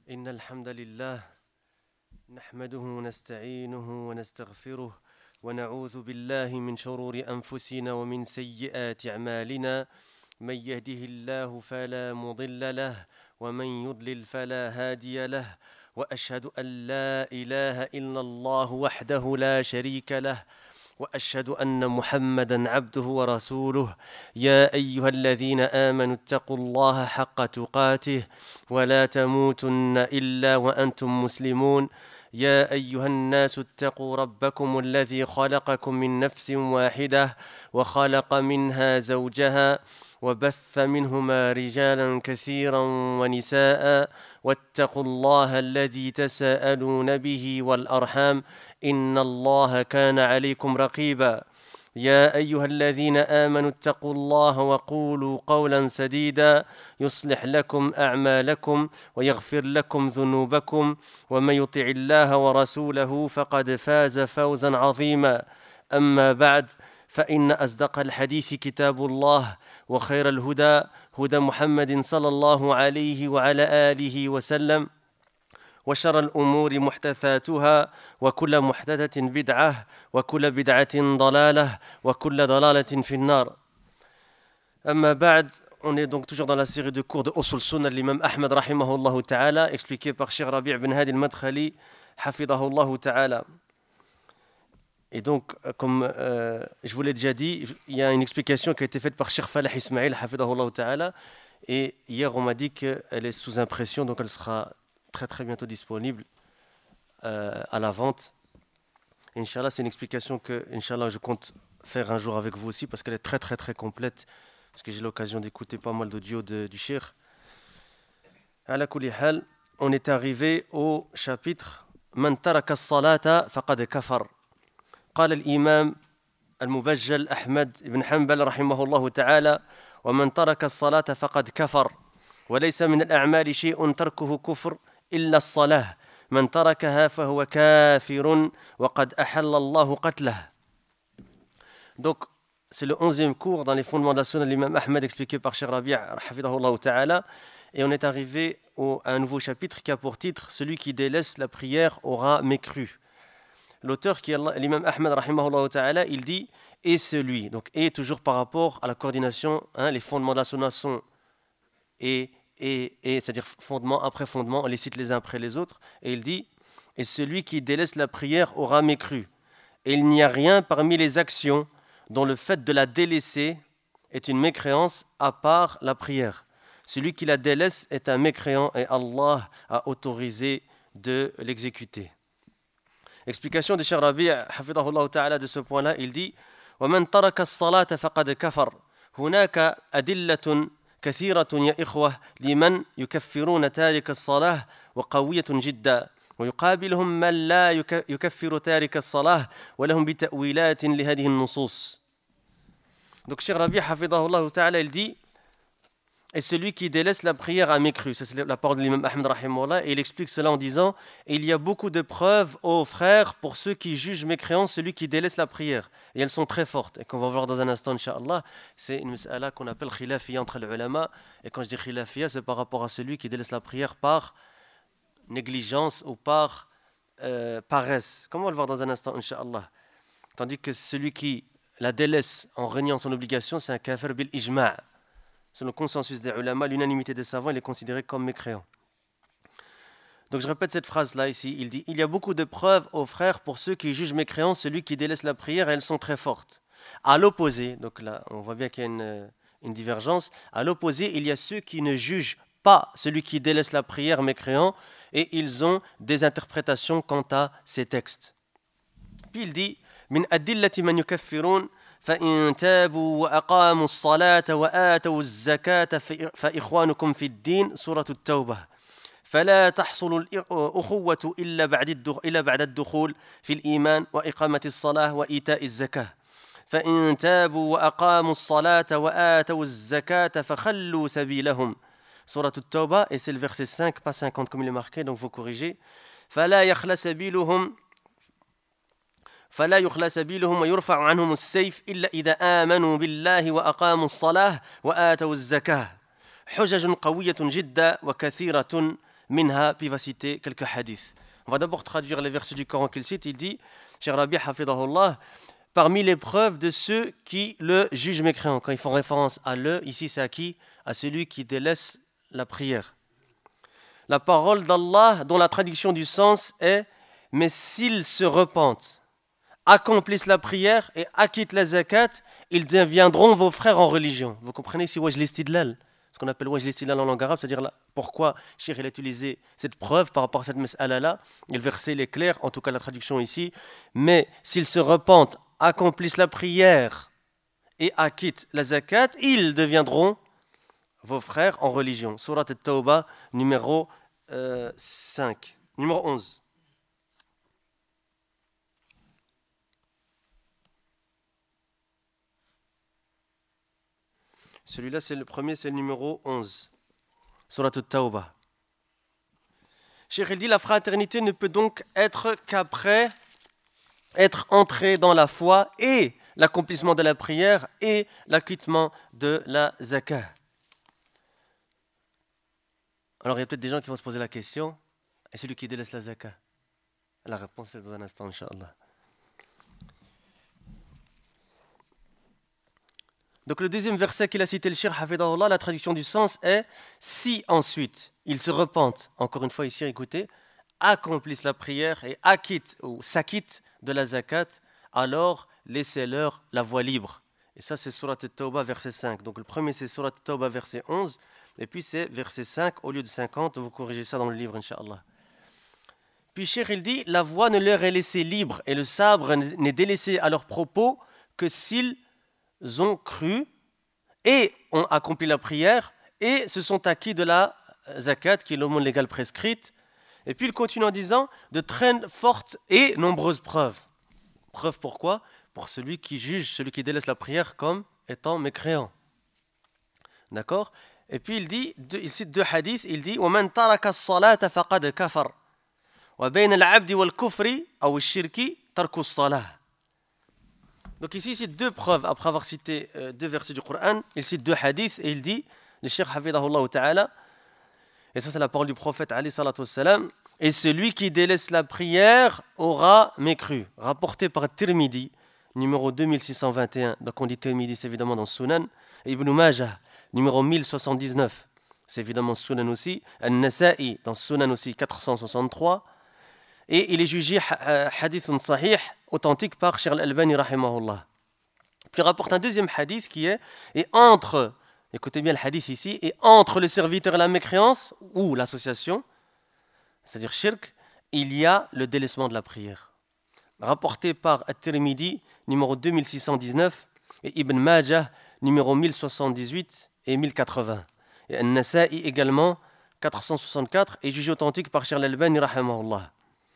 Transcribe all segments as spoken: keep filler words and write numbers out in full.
إن الحمد لله نحمده ونستعينه ونستغفره ونعوذ بالله من شرور أنفسنا ومن سيئات أعمالنا من يهده الله فلا مضل له ومن يضلل فلا هادي له وأشهد أن لا إله إلا الله وحده لا شريك له وأشهد أن محمدًا عبده ورسوله يا أيها الذين آمنوا اتقوا الله حق تقاته ولا تموتن إلا وأنتم مسلمون يا أيها الناس اتقوا ربكم الذي خلقكم من نفس واحدة وخلق منها زوجها وبث منهما رجالا كثيرا ونساء واتقوا الله الذي تساءلون به والأرحام إن الله كان عليكم رقيبا يا أيها الذين آمنوا اتقوا الله وقولوا قولا سديدا يصلح لكم أعمالكم ويغفر لكم ذنوبكم ومن يطع الله ورسوله فقد فاز فوزا عظيما أما بعد فإن أصدق الحديث كتاب الله وخير الهدى هدى محمد صلى الله عليه وعلى آله وسلم وشر الأمور محدثاتها وكل محدثة بدعة وكل بدعة ضلالة وكل ضلالة في النار. أما بعد, on est donc toujours dans la série de cours de Usul Sunnah de l'imam Ahmed rahimahullah ta'ala, expliqué par Cheikh Rabi' ibn Hadi al-Madkhali hafidahullah ta'ala. Et donc, comme euh, je vous l'ai déjà dit, il y a une explication qui a été faite par Cheikh Falah Ismail hafidahullah ta'ala, et hier on m'a dit qu'elle est sous impression, donc elle sera très très bientôt disponible euh, à la vente. Inch'Allah, c'est une explication que Inch'Allah, je compte faire un jour avec vous aussi parce qu'elle est très très très complète, parce que j'ai l'occasion d'écouter pas mal d'audio de, du Cheikh. Ala kulli hal, on est arrivé au chapitre Man taraka as-salata faqad kafar. قال الإمام المبجل أحمد بن حنبل رحمه الله تعالى ومن ترك الصلاة فقد كفر وليس من الأعمال شيء تركه كفر إلا الصلاة من تركها فهو كافر وقد أحل الله قتله. Donc c'est le onzième cours dans les fondements de la sunna de l'imam Ahmed expliqué par Cheikh Rabi' hafidahullah ta'ala, et on est arrivé au, à un nouveau chapitre qui a pour titre Celui qui délaisse la prière aura mécru. L'auteur qui est l'imam Ahmed rahimahullah ta'ala, il dit et celui, donc et toujours par rapport à la coordination, hein, les fondements de la sunna sont et Et, et, c'est-à-dire fondement après fondement, on les cite les uns après les autres, et il dit « Et celui qui délaisse la prière aura mécru. Et il n'y a rien parmi les actions dont le fait de la délaisser est une mécréance à part la prière. Celui qui la délaisse est un mécréant et Allah a autorisé de l'exécuter. » Explication de Cheikh Rabi' hafidahullah ta'ala de ce point-là, il dit « وَمَنْ تَرَكَ الصَّلَاةَ فَقَدْ كَفَرْ هُنَاكَ أَدِلَّةٌ كثيرة يا إخوة لمن يكفرون تارك الصلاة وقوية جدا ويقابلهم من لا يكفر تارك الصلاة ولهم بتأويلات لهذه النصوص. Donc Cheikh Rabi' hafidahullah ta'ala, il dit et celui qui délaisse la prière a mécru. Ça, c'est la parole de l'imam Ahmed rahimahullah, et il explique cela en disant et il y a beaucoup de preuves aux frères pour ceux qui jugent mécréant celui qui délaisse la prière, et elles sont très fortes et qu'on va voir dans un instant incha'Allah. C'est une mas'ala qu'on appelle khilafiyya entre les ulama, et quand je dis khilafiyya, c'est par rapport à celui qui délaisse la prière par négligence ou par euh, paresse, comme on va le voir dans un instant incha'Allah. Tandis que celui qui la délaisse en reniant son obligation, c'est un kafir bil ijma'. Selon le consensus des ulama, l'unanimité des savants, il est considéré comme mécréant. Donc je répète cette phrase-là ici. Il dit « Il y a beaucoup de preuves aux frères pour ceux qui jugent mécréant celui qui délaisse la prière, et elles sont très fortes. » À l'opposé, donc là on voit bien qu'il y a une, une divergence, à l'opposé il y a ceux qui ne jugent pas celui qui délaisse la prière mécréant, et ils ont des interprétations quant à ces textes. Puis il dit « Min adillati man yukaffirun » فإن تابوا وأقاموا الصلاة وآتوا الزكاة فإخوانكم في الدين سورة التوبة فلا تحصل الأخوة إلا بعد إلا بعد الدخول في الإيمان وإقامة الصلاة وإيتاء الزكاة فإن تابوا وأقاموا الصلاة وآتوا الزكاة فخلوا سبيلهم سورة التوبة, et c'est le verset cinq, pas cinquante comme il est marqué, donc vous corrigez. فلا يخلى سبيلهم فلا يخلى سبيلهم ويرفع عنهم السيف إلا إذا آمنوا بالله وأقاموا الصلاة وآتوا الزكاة حجج قوية جدا وكثيرة minha, puis il va citer quelques hadiths. On va d'abord traduire les versets du Coran qu'il cite. Il dit, Cheikh Rabi hafidahullah, parmi les preuves de ceux qui le jugent mécréant. Quand ils font référence à le, ici c'est à qui? À celui qui délaisse la prière. La parole d'Allah, dont la traduction du sens est « Mais s'ils se repentent, accomplissent la prière et acquittent la zakat, ils deviendront vos frères en religion. » Vous comprenez ici wajh l'istidlal, ce qu'on appelle wajh l'istidlal en langue arabe, c'est-à-dire là, pourquoi Cheikh il a utilisé cette preuve par rapport à cette mas'ala-là. Et le verset il est clair, en tout cas la traduction ici. « Mais s'ils se repentent, accomplissent la prière et acquittent la zakat, ils deviendront vos frères en religion. » Surat al-Tawbah, numéro euh, cinq. Numéro onze. Celui-là, c'est le premier, c'est le numéro onze. Surat al-Tawbah. Cheikh il dit, la fraternité ne peut donc être qu'après être entrée dans la foi et l'accomplissement de la prière et l'acquittement de la zakat. Alors, il y a peut-être des gens qui vont se poser la question, et celui qui délaisse la zakat? La réponse est dans un instant, Inch'Allah. Donc, le deuxième verset qu'il a cité, le Cheikh Hafidahullah, la traduction du sens est « Si ensuite ils se repentent », encore une fois ici, écoutez, accomplissent la prière et acquittent ou s'acquittent de la zakat, alors laissez-leur la voie libre. Et ça, c'est Surat al-Tawbah, verset cinq. Donc, le premier, c'est Surat al-Tawbah, verset onze. Et puis c'est verset cinq au lieu de cinquante, vous corrigez ça dans le livre, Inch'Allah. Puis Cheikh il dit, la voie ne leur est laissée libre et le sabre n'est délaissé à leur propos que s'ils ont cru et ont accompli la prière et se sont acquis de la zakat, qui est l'aumône légale prescrite. Et puis il continue en disant, de très fortes et nombreuses preuves. Preuve pourquoi? Pour celui qui juge, celui qui délaisse la prière comme étant mécréant. D'accord? Et puis il dit, il cite deux hadiths, il dit وَمَنْ تَرَكَ الصَّلَاةَ فَقَدْ كَفَرَ وَبَيْنَ الْعَبْدِ وَالْكُفْرِ أَوْ الشِّرْكِ تَرْكُ الصَّلَاةِ. Donc ici il cite deux preuves, après avoir cité euh, deux versets du Coran, il cite deux hadiths et il dit, le Cheikh Hafidahullah Ta'ala, et ça c'est la parole du prophète alayhi salatu wassalam, et celui qui délaisse la prière aura mécru, rapporté par Tirmidhi, numéro deux mille six cent vingt et un, donc on dit Tirmidhi c'est évidemment dans Sunan, et Ibn Majah, numéro mille soixante-dix-neuf, c'est évidemment Sunan aussi, An-Nasa'i dans Sunan aussi quatre cent soixante-trois, et il est jugé hadith sahih, authentique par Cheikh Al-Albani rahimahullah. Puis il rapporte un deuxième hadith qui est, et entre, écoutez bien le hadith ici, et entre le serviteur et la mécréance, ou l'association, c'est-à-dire shirk, il y a le délaissement de la prière. Rapporté par At-Tirmidhi, numéro deux mille six cent dix-neuf, et Ibn Majah, numéro mille soixante-dix-huit et mille quatre-vingts. Et An-Nasa'i également, quatre cent soixante-quatre, et jugé authentique par Cheikh Al-Albani rahimahullah.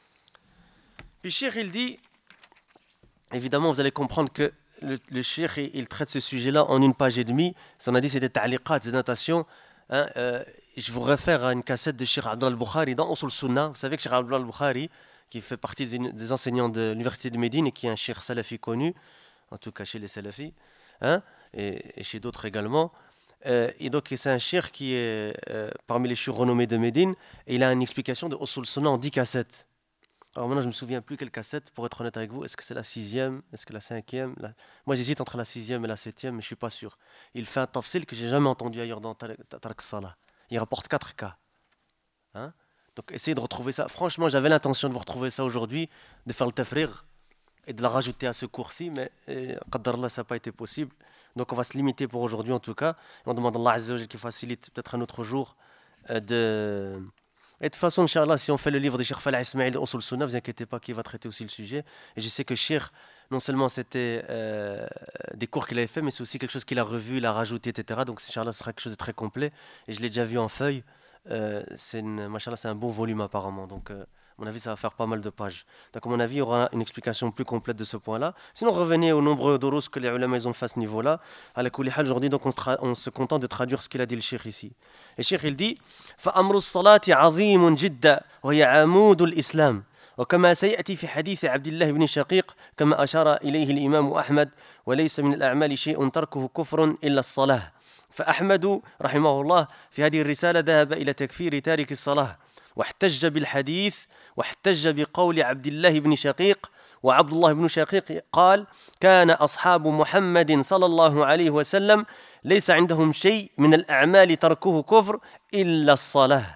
Puis Cheikh il dit, évidemment vous allez comprendre que le, le Cheikh il traite ce sujet-là en une page et demie. On a dit c'est des ta'liqat, des notations. Hein, euh, je vous réfère à une cassette de Cheikh Abdullah al-Bukhari dans Usul Sunnah. Vous savez que Cheikh Abdullah al-Bukhari, qui fait partie des, des enseignants de l'université de Médine et qui est un Cheikh salafi connu, en tout cas chez les salafis, hein, et, et chez d'autres également. Euh, et donc c'est un Cheikh qui est euh, parmi les chours renommés de Médine, et il a une explication de Usul Sunnah en dix cassettes. Alors maintenant, je ne me souviens plus quelle cassette, pour être honnête avec vous. Est-ce que c'est la sixième? Est-ce que la cinquième la... Moi, j'hésite entre la sixième et la septième, mais je ne suis pas sûr. Il fait un tafsil que je n'ai jamais entendu ailleurs dans Tark Salah. Il rapporte quatre cas. Hein? Donc, essayez de retrouver ça. Franchement, j'avais l'intention de vous retrouver ça aujourd'hui, de faire le tafrir et de la rajouter à ce cours-ci, mais Qaddarallah, ça n'a pas été possible. Donc, on va se limiter pour aujourd'hui, en tout cas. Et on demande à Allah Azza wa Jalla qui facilite peut-être un autre jour euh, de... Et de toute façon, Inch'Allah, si on fait le livre de Cheikh Falah Ismail de Usul Sunnah, vous inquiétez pas qu'il va traiter aussi le sujet. Et je sais que Cheikh, non seulement c'était euh, des cours qu'il avait fait, mais c'est aussi quelque chose qu'il a revu, il a rajouté, et cetera. Donc, Inch'Allah, ce sera quelque chose de très complet. Et je l'ai déjà vu en feuille. Euh, c'est, une, machallah, c'est un bon volume apparemment. Donc, euh, à mon avis, ça va faire pas mal de pages. Donc, à mon avis, il y aura une explication plus complète de ce point-là. Sinon, revenez aux nombreux doros que les ulama ils ont fait à ce niveau-là. À la koulihal, aujourd'hui, donc, on se, tra- on se contente de traduire ce qu'il a dit le Cheikh ici. Et Cheikh, il dit فأمر الصلاة عظيم جدا وهي عمود الإسلام وكما سيأتي في حديث عبد الله بن شقيق كما أشار إليه الإمام أحمد وليس من الأعمال شيء تركه كفر إلا الصلاة فأحمد رحمه الله في هذه الرسالة ذهب إلى تكفير تارك الصلاة واحتج بالحديث واحتج بقول عبد الله بن شقيق وعبد الله بن شقيق قال كان أصحاب محمد صلى الله عليه وسلم ليس عندهم شيء من الأعمال تركوه كفر إلا الصلاة.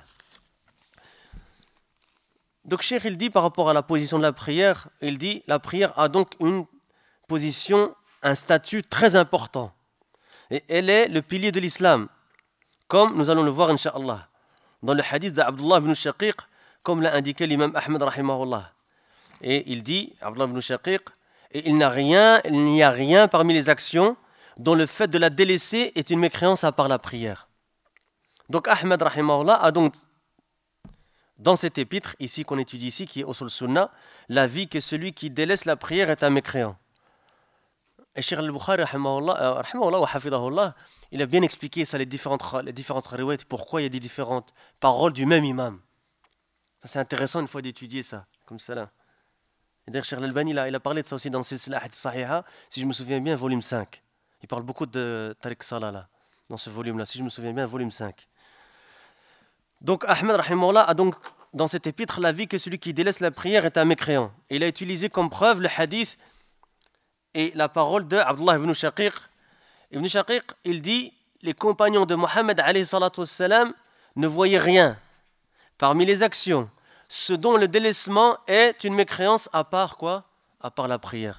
Donc Cheikh il dit par rapport à la position de la prière, il dit la prière a donc une position, un statut très important. Et elle est le pilier de l'islam, comme nous allons le voir incha'Allah. Dans le hadith d'Abdullah ibn Shaqiq, comme l'a indiqué l'imam Ahmed rahimahullah. Et il dit, Abdullah ibn Shaqiq, et il n'y a rien, il n'y a rien parmi les actions dont le fait de la délaisser est une mécréance à part la prière. Donc Ahmed rahimahullah a donc dans cet épître, ici qu'on étudie ici, qui est Usul Sunnah, l'avis que celui qui délaisse la prière est un mécréant. Et Cheikh al-Bukhari, rahimahullah, rahimahullah wa hafidahullah, il a bien expliqué ça, les différentes, les différentes riwayat, pourquoi il y a des différentes paroles du même imam. Ça, c'est intéressant une fois d'étudier ça, comme ça là. Et d'ailleurs, Cheikh al-Albani, il a parlé de ça aussi dans Silsila Hadith Sahiha, si je me souviens bien, volume cinq. Il parle beaucoup de Tariq Salah là, dans ce volume-là, si je me souviens bien, volume cinq. Donc Ahmed rahimahullah a donc dans cet épître l'avis que celui qui délaisse la prière est un mécréant. Et il a utilisé comme preuve le hadith et la parole de Abdullah ibn Shaqiq. Ibn Shaqiq, il dit les compagnons de Mohammed alayhi salatu wassalam ne voyaient rien parmi les actions, ce dont le délaissement est une mécréance à part quoi? À part la prière.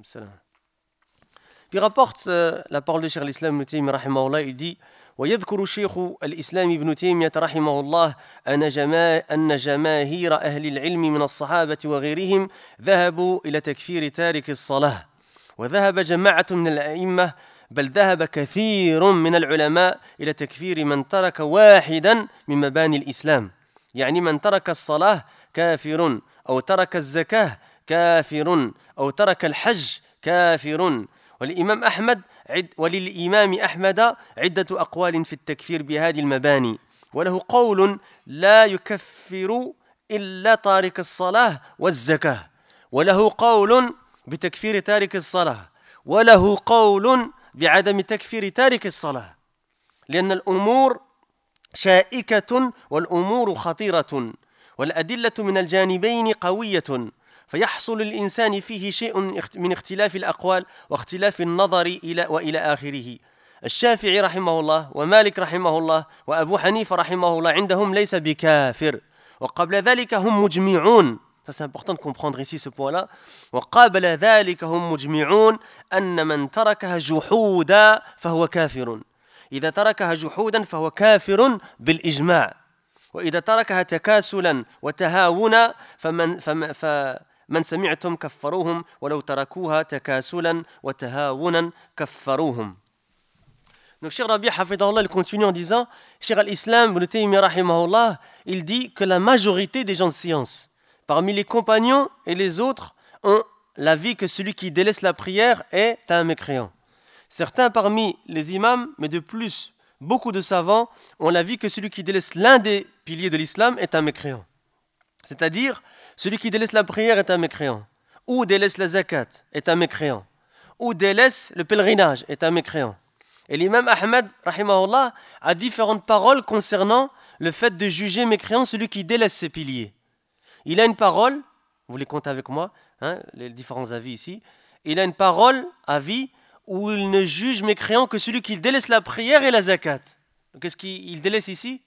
Puis rapporte euh, la parole de Cheikh l'Islam Ibn Taymiyyah rahimahullah, il dit ويذكر شيخ الإسلام ابن تيمية رحمه الله أن, جما... أن جماهير أهل العلم من الصحابة وغيرهم ذهبوا إلى تكفير تارك الصلاة وذهب جماعة من الأئمة بل ذهب كثير من العلماء إلى تكفير من ترك واحدا من مباني الإسلام يعني من ترك الصلاة كافر أو ترك الزكاة كافر أو ترك الحج كافر. والإمام أحمد وللإمام أحمد عدة أقوال في التكفير بهذه المباني وله قول لا يكفر إلا تارك الصلاة والزكاة وله قول بتكفير تارك الصلاة وله قول بعدم تكفير تارك الصلاة لأن الأمور شائكة والأمور خطيرة والأدلة من الجانبين قوية فيحصل الإنسان فيه شيء من اختلاف الأقوال واختلاف النظر إلى وإلى آخره. الشافعي رحمه الله ومالك رحمه الله وأبو حنيفة رحمه الله عندهم ليس بكافر وقبل ذلك هم مجمعون. Ça c'est important de comprendre ici ce point-là. وقبل ذلك هم مجمعون أن من تركها جحودا فهو كافر. إذا تركها جحودا فهو كافر بالإجماع. وإذا تركها تكاسلا وتهاونا فمن فمن ف من سمعتم كفروهم ولو تركوها تكاسلا وتهاونا كفروهم. Donc Cheikh Rabi hafidahullah il continue en disant Cheikh al-Islam Ibn Taymiyyah rahimahullah, il dit que la majorité des gens de science parmi les compagnons et les autres ont l'avis que celui qui délaisse la prière est un mécréant. Certains parmi les imams, mais de plus beaucoup de savants ont l'avis que celui qui délaisse l'un des piliers de l'islam est un mécréant. C'est-à-dire, celui qui délaisse la prière est un mécréant, ou délaisse la zakat est un mécréant, ou délaisse le pèlerinage est un mécréant. Et l'imam Ahmed, rahimahullah, a différentes paroles concernant le fait de juger mécréant celui qui délaisse ses piliers. Il a une parole, vous les comptez avec moi, hein, les différents avis ici, il a une parole, avis, où il ne juge mécréant que celui qui délaisse la prière et la zakat. Donc, qu'est-ce qu'il délaisse ici?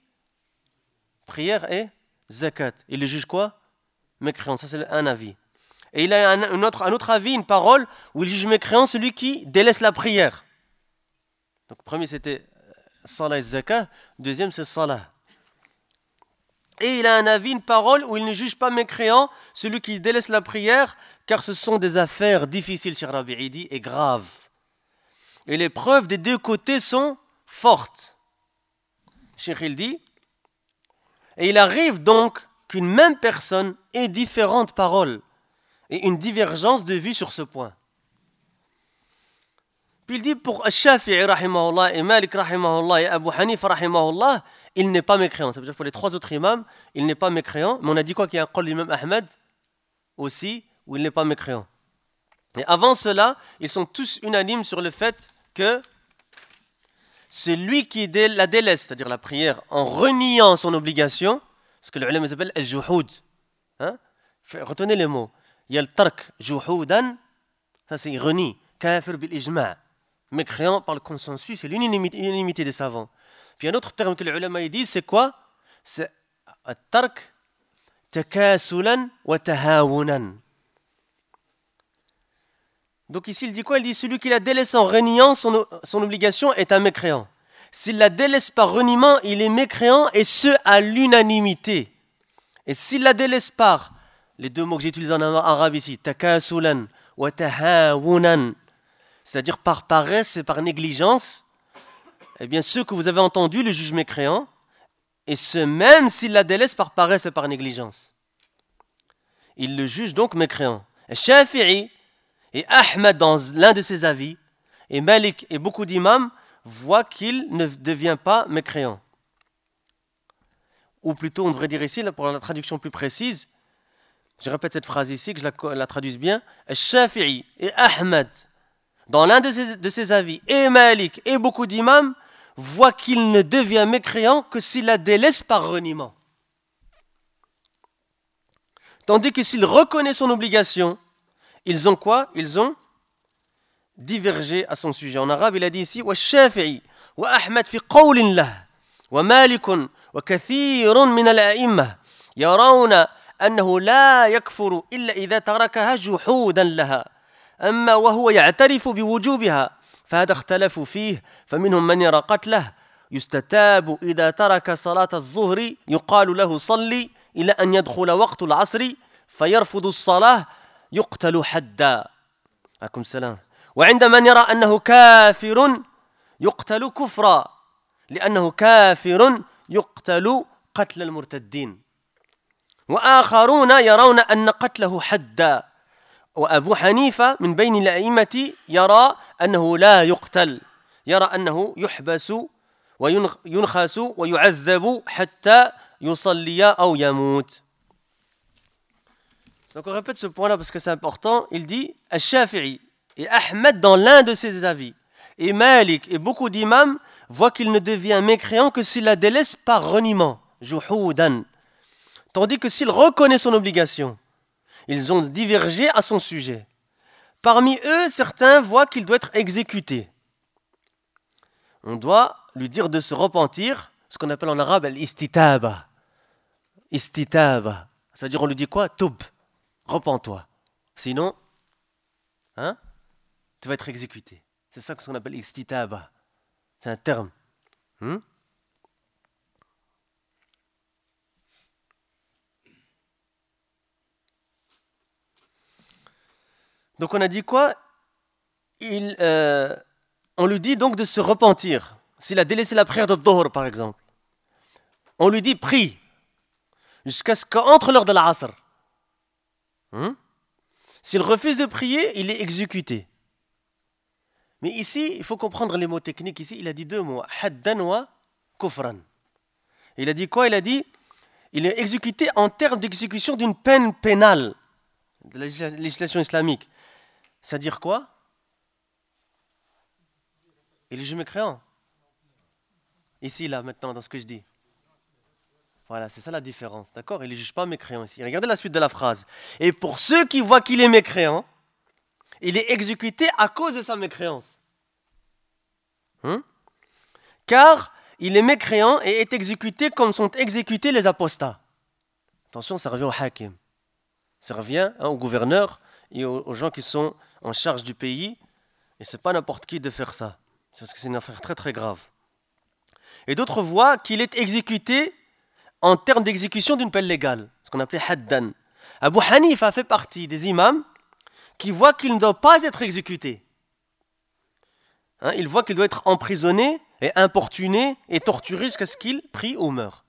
Prière et zakat. Il le juge quoi? Mécréant. Ça, c'est un avis. Et il a un, un, autre, un autre avis, une parole, où il juge mécréant celui qui délaisse la prière. Donc, le premier, c'était salat et zakat. Le deuxième, c'est salat. Et il a un avis, une parole, où il ne juge pas mécréant celui qui délaisse la prière, car ce sont des affaires difficiles, Cheikh Rabi'i dit, et graves. Et les preuves des deux côtés sont fortes. Cheikh il dit, et il arrive donc qu'une même personne ait différentes paroles et une divergence de vue sur ce point. Puis il dit pour Shafi'i rahimahullah et Malik rahimahullah et Abu Hanifa rahimahullah, il n'est pas mécréant. Ça veut dire pour les trois autres imams, il n'est pas mécréant. Mais on a dit quoi qu'il y a un qol d'imam Ahmed aussi où il n'est pas mécréant. Et avant cela, ils sont tous unanimes sur le fait que c'est lui qui la délaisse, c'est-à-dire la prière, en reniant son obligation, ce que les ulama appellent al-juhoud. Hein? Retenez les mots. Il y a le tark juhoudan, ça c'est renie, kafir bil ijma', mécréant par le consensus et l'unanimité des savants. Puis un autre terme que les ulama disent, c'est quoi? C'est le tark takasulan wa tahawunan. Donc ici il dit quoi? Il dit celui qui la délaisse en reniant son, son obligation est un mécréant. S'il la délaisse par reniement, il est mécréant et ce à l'unanimité. Et s'il la délaisse par les deux mots que j'utilise en arabe ici, takasulan wa tahawunan, c'est-à-dire par paresse et par négligence, eh bien ceux que vous avez entendus le jugent mécréant, et ce même s'il la délaisse par paresse et par négligence. Il le juge donc mécréant. Et Shafi'i et Ahmed dans l'un de ses avis, et Malik et beaucoup d'imams voient qu'il ne devient pas mécréant. Ou plutôt, on devrait dire ici, pour la traduction plus précise, je répète cette phrase ici, que je la, la traduise bien, Shafi'i et Ahmed, dans l'un de ses, de ses avis, et Malik et beaucoup d'imams, voient qu'il ne devient mécréant que s'il la délaisse par reniement. Tandis que s'il reconnaît son obligation, ils ont quoi? Ils ont divergé à son sujet. En arabe, il a dit ici, wa Shafi'i wa Ahmed fi qawlin lah, wa Malikun wa kathirun min al-a'imma yarawna أنه لا يكفر إلا إذا تركها جحودا لها أما وهو يعترف بوجوبها فهذا اختلفوا فيه فمنهم من يرى قتله يستتاب إذا ترك صلاة الظهر يقال له صلي إلى أن يدخل وقت العصر فيرفض الصلاة يقتل حدا عليكم السلام وعند من يرى أنه كافر يقتل كفرا لأنه كافر يقتل قتل المرتدين وآخرون يرون أن قتله حدا وأبو حنيفة من بين الأئمة يرى أنه لا يقتل يرى أنه يحبس وينخس ويعذب حتى يصلي أو يموت. Donc on répète ce point-là parce que c'est important. Il dit Al-Shafi'i et Ahmed dans l'un de ses avis et Malik et beaucoup d'imams voient qu'il ne devient mécréant que s'il la délaisse par reniement, juhoudan. Tandis que s'il reconnaît son obligation, ils ont divergé à son sujet. Parmi eux, certains voient qu'il doit être exécuté. On doit lui dire de se repentir, ce qu'on appelle en arabe l'istitaba. Istitaba. C'est-à-dire on lui dit quoi? Toub. Repens-toi. Sinon, hein, tu vas être exécuté. C'est ça qu'on appelle istitaba. C'est un terme. Hmm? Donc on a dit quoi? Il, euh, on lui dit donc de se repentir. S'il a délaissé la prière de Dhuhr par exemple, on lui dit prie jusqu'à ce qu'entre l'heure de l'Asr. Hmm? S'il refuse de prier, il est exécuté. Mais ici, il faut comprendre les mots techniques. Ici, il a dit deux mots, haddan wa kufran. Il a dit quoi? Il a dit il est exécuté en termes d'exécution d'une peine pénale de la législation islamique. C'est-à-dire quoi? Il est juge mécréant. Ici, là, maintenant, dans ce que je dis. Voilà, c'est ça la différence. D'accord? Il ne juge pas mécréant ici. Regardez la suite de la phrase. Et pour ceux qui voient qu'il est mécréant, il est exécuté à cause de sa mécréance. Hum? Car il est mécréant et est exécuté comme sont exécutés les apostats. Attention, ça revient au hakim. Ça revient hein, au gouverneur et aux, aux gens qui sont en charge du pays. Et ce n'est pas n'importe qui de faire ça. C'est parce que c'est une affaire très très grave. Et d'autres voient qu'il est exécuté en termes d'exécution d'une peine légale, ce qu'on appelait haddan. Abu Hanifa fait partie des imams qui voient qu'il ne doit pas être exécuté. Hein, il voit qu'il doit être emprisonné et importuné et torturé jusqu'à ce qu'il prie ou meure.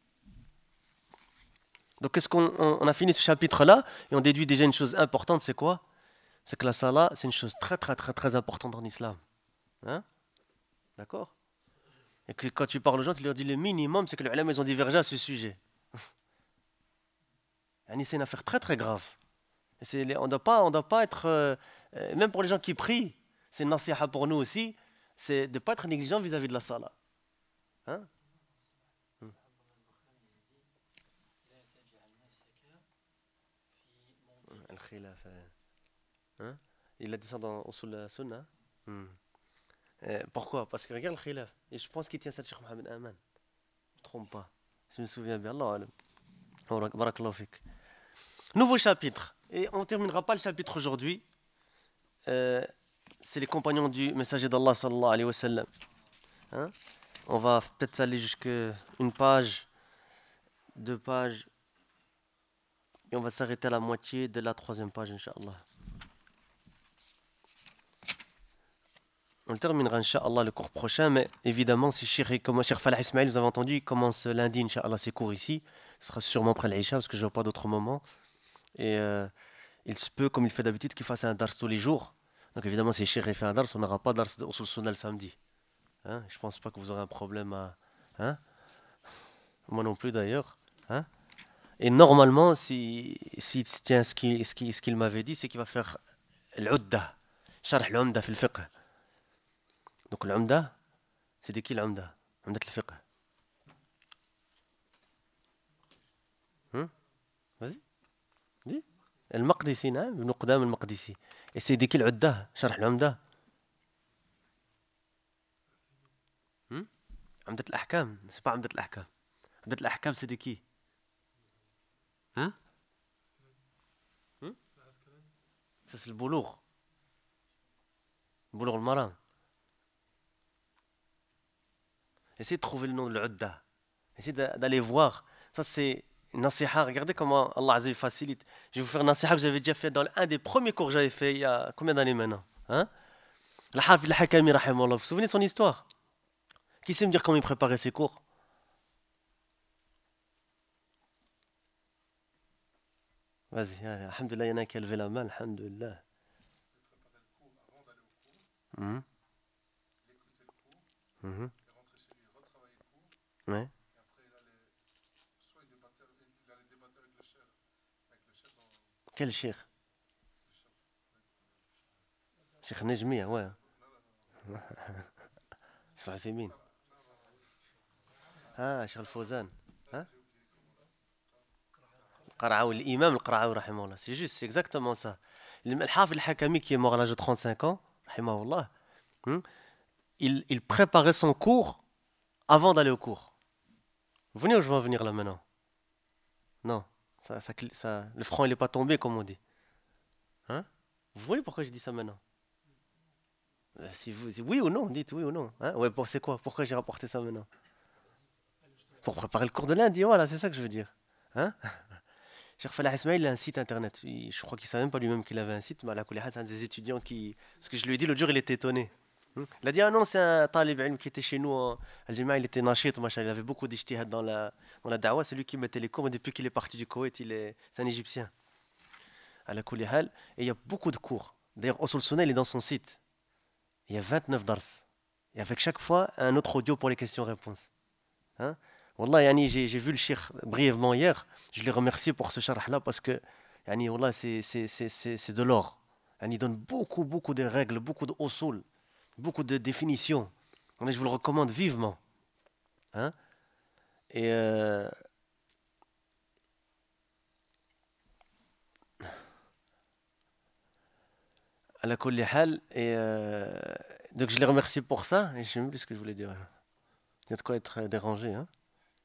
Donc, qu'est-ce qu'on on, on a fini ce chapitre-là et on déduit déjà une chose importante, c'est quoi? C'est que la salat, c'est une chose très, très, très, très importante en islam. Hein? D'accord? Et que quand tu parles aux gens, tu leur dis le minimum, c'est que les ulama, ils ont divergé à ce sujet. C'est une affaire très, très grave. Et c'est, on ne doit pas, on doit pas être, euh, même pour les gens qui prient, c'est une nasiha pour nous aussi, c'est de ne pas être négligent vis-à-vis de la salat. Hein? الخلاف. Hein? Il a dit ça dans Usul Sunnah. Hmm. Euh, pourquoi? Parce que regarde le khilaf. Et je pense qu'il tient ça de Cheikh Mohamed Aman. Je ne me trompe pas. Si je me souviens bien. Allah alam. Barakallahu fik. Nouveau chapitre. Et on ne terminera pas le chapitre aujourd'hui. Euh, c'est les compagnons du messager d'Allah sallallahu alayhi wa sallam. Hein? On va peut-être aller jusqu'à une page, deux pages. Et on va s'arrêter à la moitié de la troisième page, Inch'Allah. On le terminera, Inch'Allah, le cours prochain. Mais évidemment, si Cheikh, comme Cheikh Falah Ismail, vous avez entendu, il commence lundi, Inch'Allah, ses cours ici. Ce sera sûrement après l'Aïcha, parce que je ne vois pas d'autre moment. Et euh, il se peut, comme il fait d'habitude, qu'il fasse un dars tous les jours. Donc évidemment, si Cheikh fait un dars, on n'aura pas dars de Usul Sunnah le samedi. Hein? Je ne pense pas que vous aurez un problème à... Hein? Moi non plus, d'ailleurs. Hein? Et normalement, s'il si, si tient ce qu'il ce qui, ce qu'il m'avait dit, c'est qu'il va faire l'Udda. Sharh l'Umda fil fiqh. Donc l'Umda, c'est de qui l'Umda? Umda al-fiqh. Hum? Vas-y, dis. Al-Maqdisi, نعم, Ibn Qudam al-Maqdisi. Et c'est de qui l'Udda? Sharh l'Umda. Hum? Umdat al-Ahkam, c'est pas Umdat al-Ahkam. Umdat al-Ahkam, c'est de qui? Hein? Hum? Ça c'est le Boulough. Boulough al-Maram. Essayez de trouver le nom de l'Udda. Essayez d'aller voir. Ça, c'est une nasiha. Regardez comment Allah Azza wa facilite. Je vais vous faire une nasiha que j'avais déjà fait dans un des premiers cours que j'avais fait il y a combien d'années maintenant? Hein? Al-Hafid al-Hakami, rahimahullah. Vous vous souvenez de son histoire? Qui sait me dire comment il préparait ses cours? Vas-y, alhamdulillah, il y en a qui a levé la main, alhamdulillah. Mmh. Mmh. Ouais. Quel cheikh? Cheikh Nejmiya, ouais. Cheikh Al-Uthaymeen. Ah, Cheikh Al-Fawzan. Hein? Qara'awi, l'imam Al-Qara'awi, rahimahullah. C'est juste, c'est exactement ça. Al-Hafid al-Hakami, qui est mort à l'âge de trente-cinq ans, rahimahullah, il, il préparait son cours avant d'aller au cours. Vous venez où je vais en venir là maintenant? Non, ça, ça, ça, le franc il n'est pas tombé comme on dit. Hein? Vous voyez pourquoi je dis ça maintenant? Si vous, si, oui ou non, dites oui ou non. Hein? Ouais, c'est quoi? Pourquoi j'ai rapporté ça maintenant? Pour préparer le cours de lundi, voilà, c'est ça que je veux dire. Hein? Cheikh Falah Ismail, il a un site internet. Je crois qu'il ne savait même pas lui-même qu'il avait un site, mais à la Koulihat, c'est un des étudiants qui. Parce que je lui ai dit l'autre jour, il était étonné. Il a dit, ah non, c'est un talib ilm qui était chez nous en Algérie, il était nashit, machin, il avait beaucoup d'ijtihad dans la, dans la da'wa, c'est lui qui mettait les cours, mais depuis qu'il est parti du Koweït, il est, c'est un Égyptien. À la Koulihal, et il y a beaucoup de cours. D'ailleurs, Usul Sunnah, il est dans son site. Il y a vingt-neuf dars. Et avec chaque fois, un autre audio pour les questions-réponses. Hein? Wallah, yani, j'ai, j'ai vu le cheikh brièvement hier, je l'ai remercié pour ce charh-là, parce que yani, wallah, c'est, c'est, c'est, c'est, c'est de l'or. Yani, il donne beaucoup, beaucoup de règles, beaucoup de usul. Beaucoup de définitions. Je vous le recommande vivement. Hein? Et euh... à la kulli hal, et euh... donc je les remercie pour ça. Et je sais même plus ce que je voulais dire. Il y a de quoi être dérangé. Hein?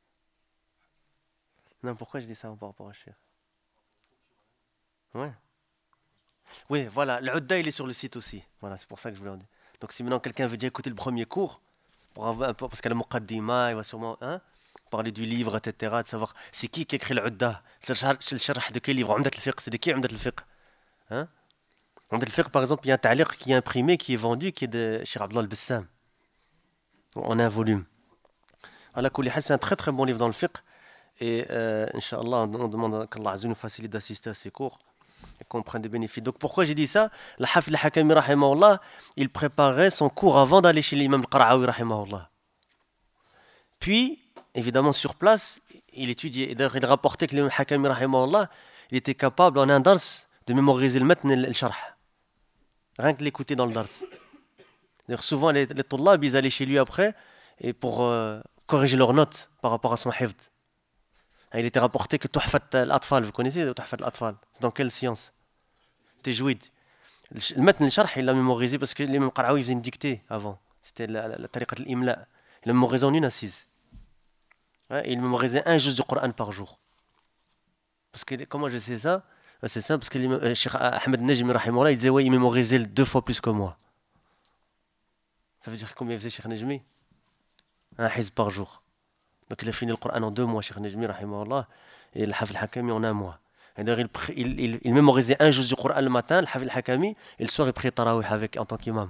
Non, pourquoi je dis ça par rapport à Cheikh? Ouais. Oui, voilà. Le Udda, il est sur le site aussi. Voilà, c'est pour ça que je voulais en dire. Donc si maintenant quelqu'un veut déjà écouter le premier cours, pour avoir un peu, parce qu'à la Muqaddima, il va sûrement hein, parler du livre, et cetera, de savoir c'est qui qui écrit le Udda, c'est le sharh de quel livre, Umdat al-Fiqh, c'est de qui Umdat al-Fiqh? Hein? Umdat al-Fiqh, par exemple, il y a un ta'liq qui est imprimé, qui est vendu, qui est de Cheikh Abdullah al-Bassam. On a un volume. Ala kulli hal, c'est un très très bon livre dans le fiqh. Et euh, Inch'Allah, on demande qu'Allah Azza nous facilite d'assister à ces cours. Et qu'on prenne des bénéfices. Donc pourquoi j'ai dit ça? Le Hafid al-Hakami rahimahullah, il préparait son cours avant d'aller chez l'imam al-Qara'awi rahimahullah. Puis, évidemment sur place, il étudiait. Et d'ailleurs, il rapportait que l'imam al-Hakami rahimahullah, il était capable en un dars de mémoriser le matn et le sharh. Rien que l'écouter dans le dars. D'ailleurs, souvent les, les tullab, ils allaient chez lui après et pour euh, corriger leurs notes par rapport à son hifd. Il était rapporté que Tuhfat al-Atfal, vous connaissez Tuhfat al-Atfal? C'est dans quelle science? تجويد. المتن الشرح il l'a mémorisé parce que l'imam Qara'awi faisait une dictée avant. C'était la, la, la tariqa de l'imla. Il l'a mémorisé en une assise. Ouais, il mémorisait un juz du Coran par jour. Parce que comment je sais ça? C'est ça parce que le Cheikh Ahmed Najmi rahimahullah, il disait ouais, il mémorisait deux fois plus que moi. Ça veut dire combien il faisait Cheikh Najmi? Un hizb par jour. Donc il a fini le Coran en deux mois, Cheikh Najmi rahimahullah, et le Hafid al-Hakami en un mois. Et d'ailleurs, il, il, il, il mémorisait un juz du Coran le matin, le Hafid al-Hakami, et le soir il priait Tarawih avec en tant qu'imam.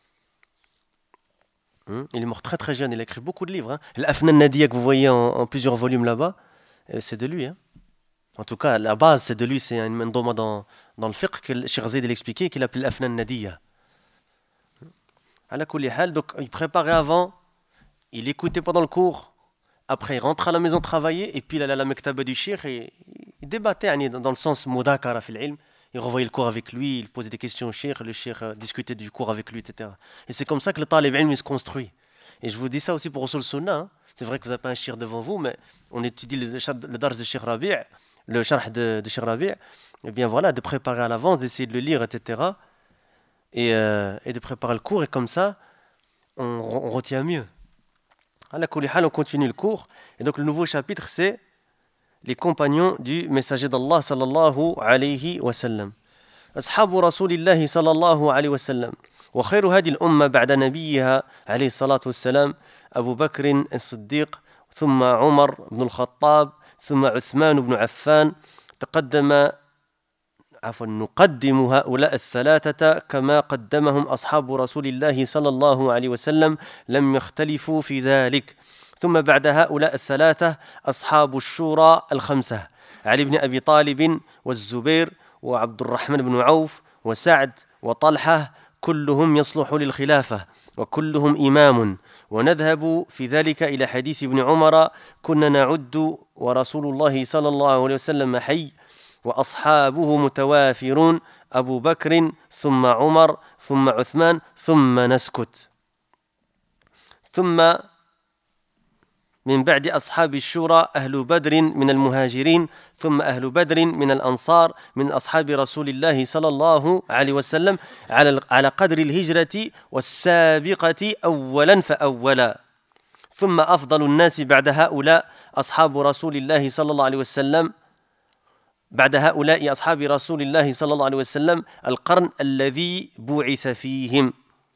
Hmm? Il est mort très très jeune, il a écrit beaucoup de livres. Hein. L'Afnan Nadia que vous voyez en, en plusieurs volumes là-bas, c'est de lui. Hein. En tout cas, la base, c'est de lui, c'est un mandoma dans, dans le fiqh que Cheikh Zayd l'expliquait, qu'il appelait l'Afnan Nadia. Ala kulli hal, donc il préparait avant, il écoutait pendant le cours, après il rentrait à la maison travailler, et puis il allait à la mektaba du cheikh et il débattait dans le sens mudakara fil ilm. Il revoyait le cours avec lui, il posait des questions au cheikh, le cheikh discutait du cours avec lui, et cetera. Et c'est comme ça que le talib ilm se construit. Et je vous dis ça aussi pour Usul Sunnah. Hein. C'est vrai que vous n'avez pas un cheikh devant vous, mais on étudie le, le dars de Cheikh Rabi', le sharh de, de Cheikh Rabi', et bien voilà, de préparer à l'avance, d'essayer de le lire, et cetera. Et, euh, et de préparer le cours, et comme ça, on, on retient mieux. À la kulli hal, on continue le cours. Et donc le nouveau chapitre, c'est les compagnons du messager d'Allah sallallahu alayhi wa sallam. أصحاب رسول الله صلى الله عليه وسلم وخير هذه الأمة بعد نبيها عليه الصلاة والسلام أبو بكر الصديق ثم عمر بن الخطاب ثم عثمان بن عفان تقدم عفوا نقدم هؤلاء الثلاثة كما قدمهم أصحاب رسول الله صلى الله عليه وسلم لم يختلفوا في ذلك ثم بعد هؤلاء الثلاثة أصحاب الشورى الخمسة علي بن أبي طالب والزبير وعبد الرحمن بن عوف وسعد وطلحة كلهم يصلح للخلافة وكلهم إمام ونذهب في ذلك إلى حديث ابن عمر كنا نعد ورسول الله صلى الله عليه وسلم حي وأصحابه متوافرون أبو بكر ثم عمر ثم عثمان ثم نسكت ثم من بعد أصحاب الشورى أهل بدر من المهاجرين ثم أهل بدر من الأنصار من أصحاب رسول الله صلى الله عليه وسلم على على قدر الهجرة والسابقة أولا فأولا ثم أفضل الناس بعد هؤلاء أصحاب رسول الله صلى الله عليه وسلم بعد هؤلاء أصحاب رسول الله صلى الله عليه وسلم القرن الذي بعث فيهم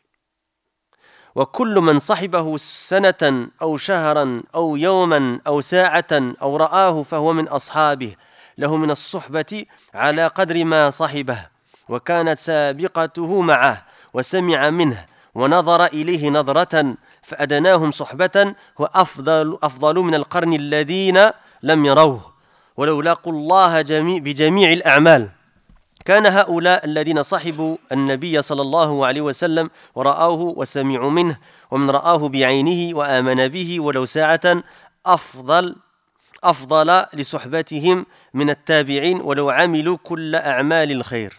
وكل من صحبه سنة أو شهرا أو يوما أو ساعة أو رآه فهو من أصحابه له من الصحبة على قدر ما صحبه وكانت سابقته معه وسمع منه ونظر إليه نظرة فأدناهم صحبة هو أفضل, أفضل من القرن الذين لم يروه ولو لاقوا الله جميع بجميع الأعمال كان هؤلاء الذين صحبوا النبي صلى الله عليه وسلم ورآوه وسمعوا منه ومن رآه بعينه وآمن به ولو ساعة أفضل أفضل لصحبتهم من التابعين ولو عملوا كل أعمال الخير.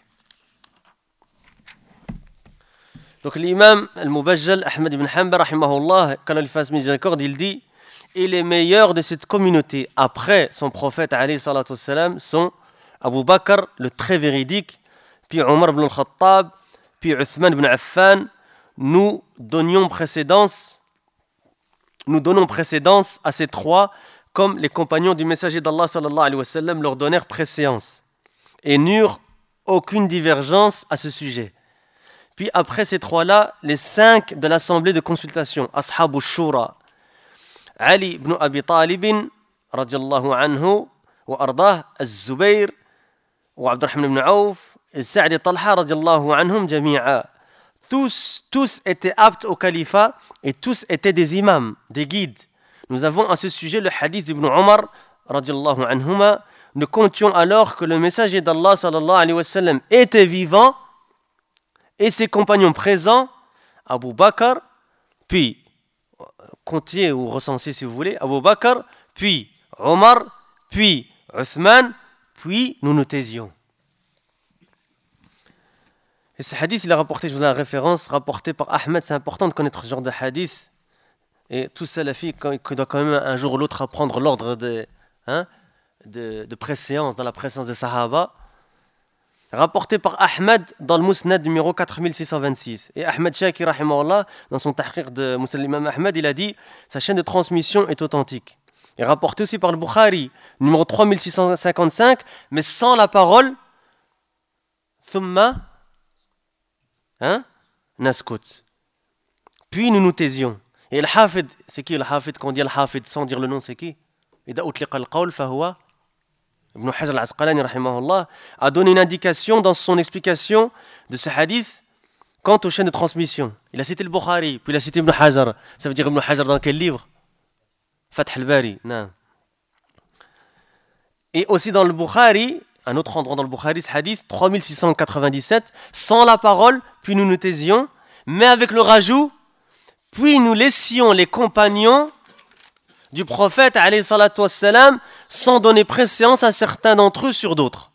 Donc l'imam al-Mubajjal Ahmed ibn Hanbal rahimahullah, quand il fasse miséricorde, il dit et les meilleurs de cette communauté après son prophète alayhi salatu wassalam sont Abu Bakr, le très véridique, puis Omar ibn al-Khattab, puis Uthman ibn Affan. Nous donnions précédence, nous donnons précédence à ces trois comme les compagnons du messager d'Allah sallallahu alayhi wa sallam leur donnèrent préséance et n'eurent aucune divergence à ce sujet. Puis après ces trois-là, les cinq de l'assemblée de consultation, Ashabu Shura, Ali ibn Abi Talib, radiallahu anhu, wa ardah, Az-Zubayr, wa Abdurrahman ibn Auf, Sa'd et Talha, radiallahu anhum, jami'a. Tous, tous étaient aptes au califat et tous étaient des imams, des guides. Nous avons à ce sujet le hadith d'Ibn Omar, radiallahu anhuma. Nous comptions alors que le messager d'Allah, sallallahu alayhi wa sallam, était vivant et ses compagnons présents, Abu Bakr, puis, comptez ou recensez si vous voulez, Abu Bakr, puis Omar, puis Uthman, puis nous nous taisions. Et ce hadith, il est rapporté, je vous donne la référence, rapporté par Ahmed. C'est important de connaître ce genre de hadith. Et tout salafi, qui doit quand même un jour ou l'autre apprendre l'ordre de, hein, de, de préséance dans la préséance des Sahaba. rapporté par Ahmed dans le Musnad numéro quatre mille six cent vingt-six. Et Ahmed Shakir, rahimahullah, dans son tahqiq de Musnad l'imam Ahmed, il a dit sa chaîne de transmission est authentique. Et rapporté aussi par le Bukhari, numéro trois mille six cent cinquante-cinq, mais sans la parole thumma hein, naskut. Puis nous nous taisions. Et le Hafid, c'est qui le Hafid? Quand on dit le Hafid sans dire le nom, c'est qui? Ida utliqa al-qawl fahuwa Ibn Hajar al-Asqalani rahimahullah a donné une indication dans son explication de ce hadith quant aux chaînes de transmission. Il a cité le Bukhari, puis il a cité Ibn Hajar. Ça veut dire Ibn Hajar dans quel livre? Fath al-Bari. Non. Et aussi dans le Bukhari, un autre endroit dans le Bukhari, ce hadith, trois mille six cent quatre-vingt-dix-sept, sans la parole, puis nous nous taisions, mais avec le rajout, puis nous laissions les compagnons du prophète alayhi salatu wassalam, sans donner préséance à certains d'entre eux sur d'autres.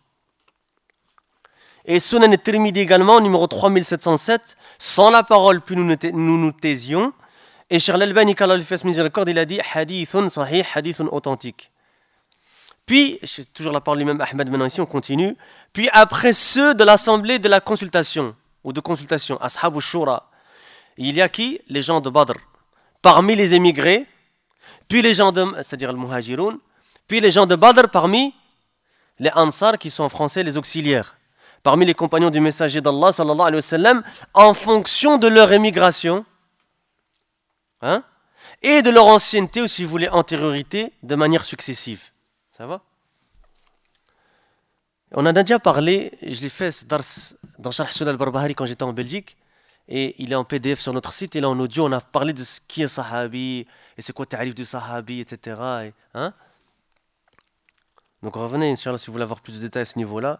Et Sunan al-Tirmidhi également, numéro trois mille sept cent sept, sans la parole, puis nous nous, nous, nous taisions. Et Cheikh al-Albani, qu'Allah lui fasse miséricorde, il a dit hadithun sahih, hadithun authentique. Puis, c'est toujours la parole du même Ahmed, maintenant ici on continue. Puis après ceux de l'assemblée de la consultation, ou de consultation, ashab al-shura, il y a qui? Les gens de Badr. Parmi les émigrés, puis les gens de, c'est-à-dire le muhajiroun, puis les gens de Badr parmi les ansar qui sont en français les auxiliaires, parmi les compagnons du messager d'Allah sallallahu alayhi wa sallam, en fonction de leur émigration, hein, et de leur ancienneté ou si vous voulez antériorité de manière successive. Ça va? On en a déjà parlé, je l'ai fait ce dars dans Sharh Sunan al-Barbahari quand j'étais en Belgique. Et il est en P D F sur notre site, et là en audio, on a parlé de ce qui est sahabi, et c'est quoi le tarif du sahabi, et cetera. Et, hein? Donc revenez, Inch'Allah, si vous voulez avoir plus de détails à ce niveau-là.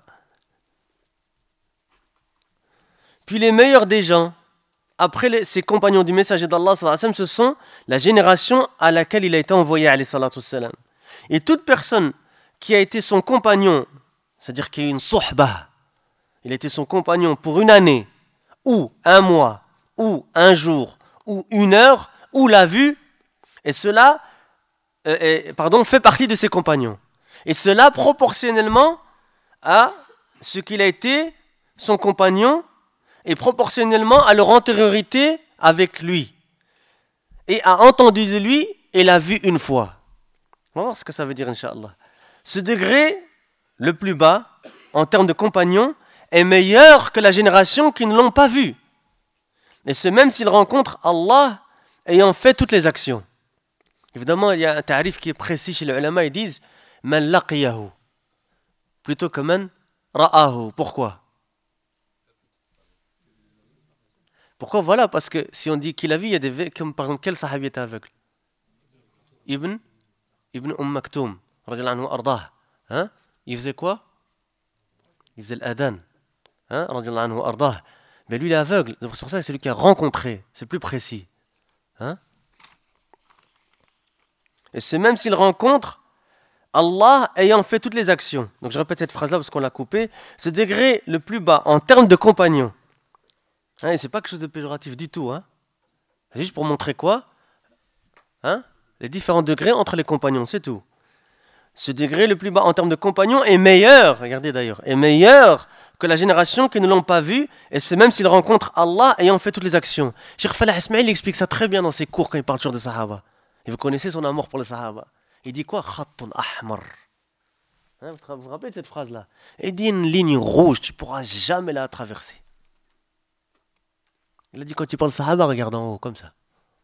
Puis les meilleurs des gens, après les, ses compagnons du messager d'Allah, ce sont la génération à laquelle il a été envoyé, alayhi salatu wassalam. Et toute personne qui a été son compagnon, c'est-à-dire qui a eu une sohbah, il a été son compagnon pour une année, ou un mois, ou un jour, ou une heure, ou l'a vu, et cela euh, et, pardon, fait partie de ses compagnons. Et cela proportionnellement à ce qu'il a été son compagnon, et proportionnellement à leur antériorité avec lui. Et a entendu de lui, et l'a vu une fois. On va voir ce que ça veut dire, Inch'Allah. Ce degré, le plus bas, en termes de compagnons, est meilleur que la génération qui ne l'ont pas vu. Et ce même s'ils rencontrent Allah ayant fait toutes les actions. Évidemment, il y a un tarif qui est précis chez les ulama, ils disent man laqiyahu plutôt que man ra'ahu. Pourquoi? Pourquoi? Voilà, parce que si on dit qu'il a vu, il y a des comme par exemple quel sahabi était aveugle? Ibn Ibn Umm Maktoum radiyallahu anhu ardah. Hein? Il faisait quoi? Il faisait l'adhan. Hein, anhu ardah. Mais lui il est aveugle, c'est pour ça que c'est lui qui a rencontré, c'est plus précis. Hein? Et c'est même s'il rencontre Allah ayant fait toutes les actions. Donc je répète cette phrase là parce qu'on l'a coupée. Ce degré le plus bas en termes de compagnon, hein, et c'est pas quelque chose de péjoratif du tout, hein. C'est juste pour montrer quoi, hein, les différents degrés entre les compagnons, c'est tout. Ce degré le plus bas en termes de compagnons est meilleur, regardez d'ailleurs, est meilleur que la génération qui ne l'ont pas vu, et c'est même s'ils rencontrent Allah ayant fait toutes les actions. Cheikh Falah Ismail explique ça très bien dans ses cours quand il parle toujours des Sahaba. Et vous connaissez son amour pour les Sahaba. Il dit quoi? Khattun ahmar. Hein, vous vous rappelez de cette phrase-là? Il dit une ligne rouge, tu ne pourras jamais la traverser. Il a dit quand tu parles Sahaba, regarde en haut, comme ça.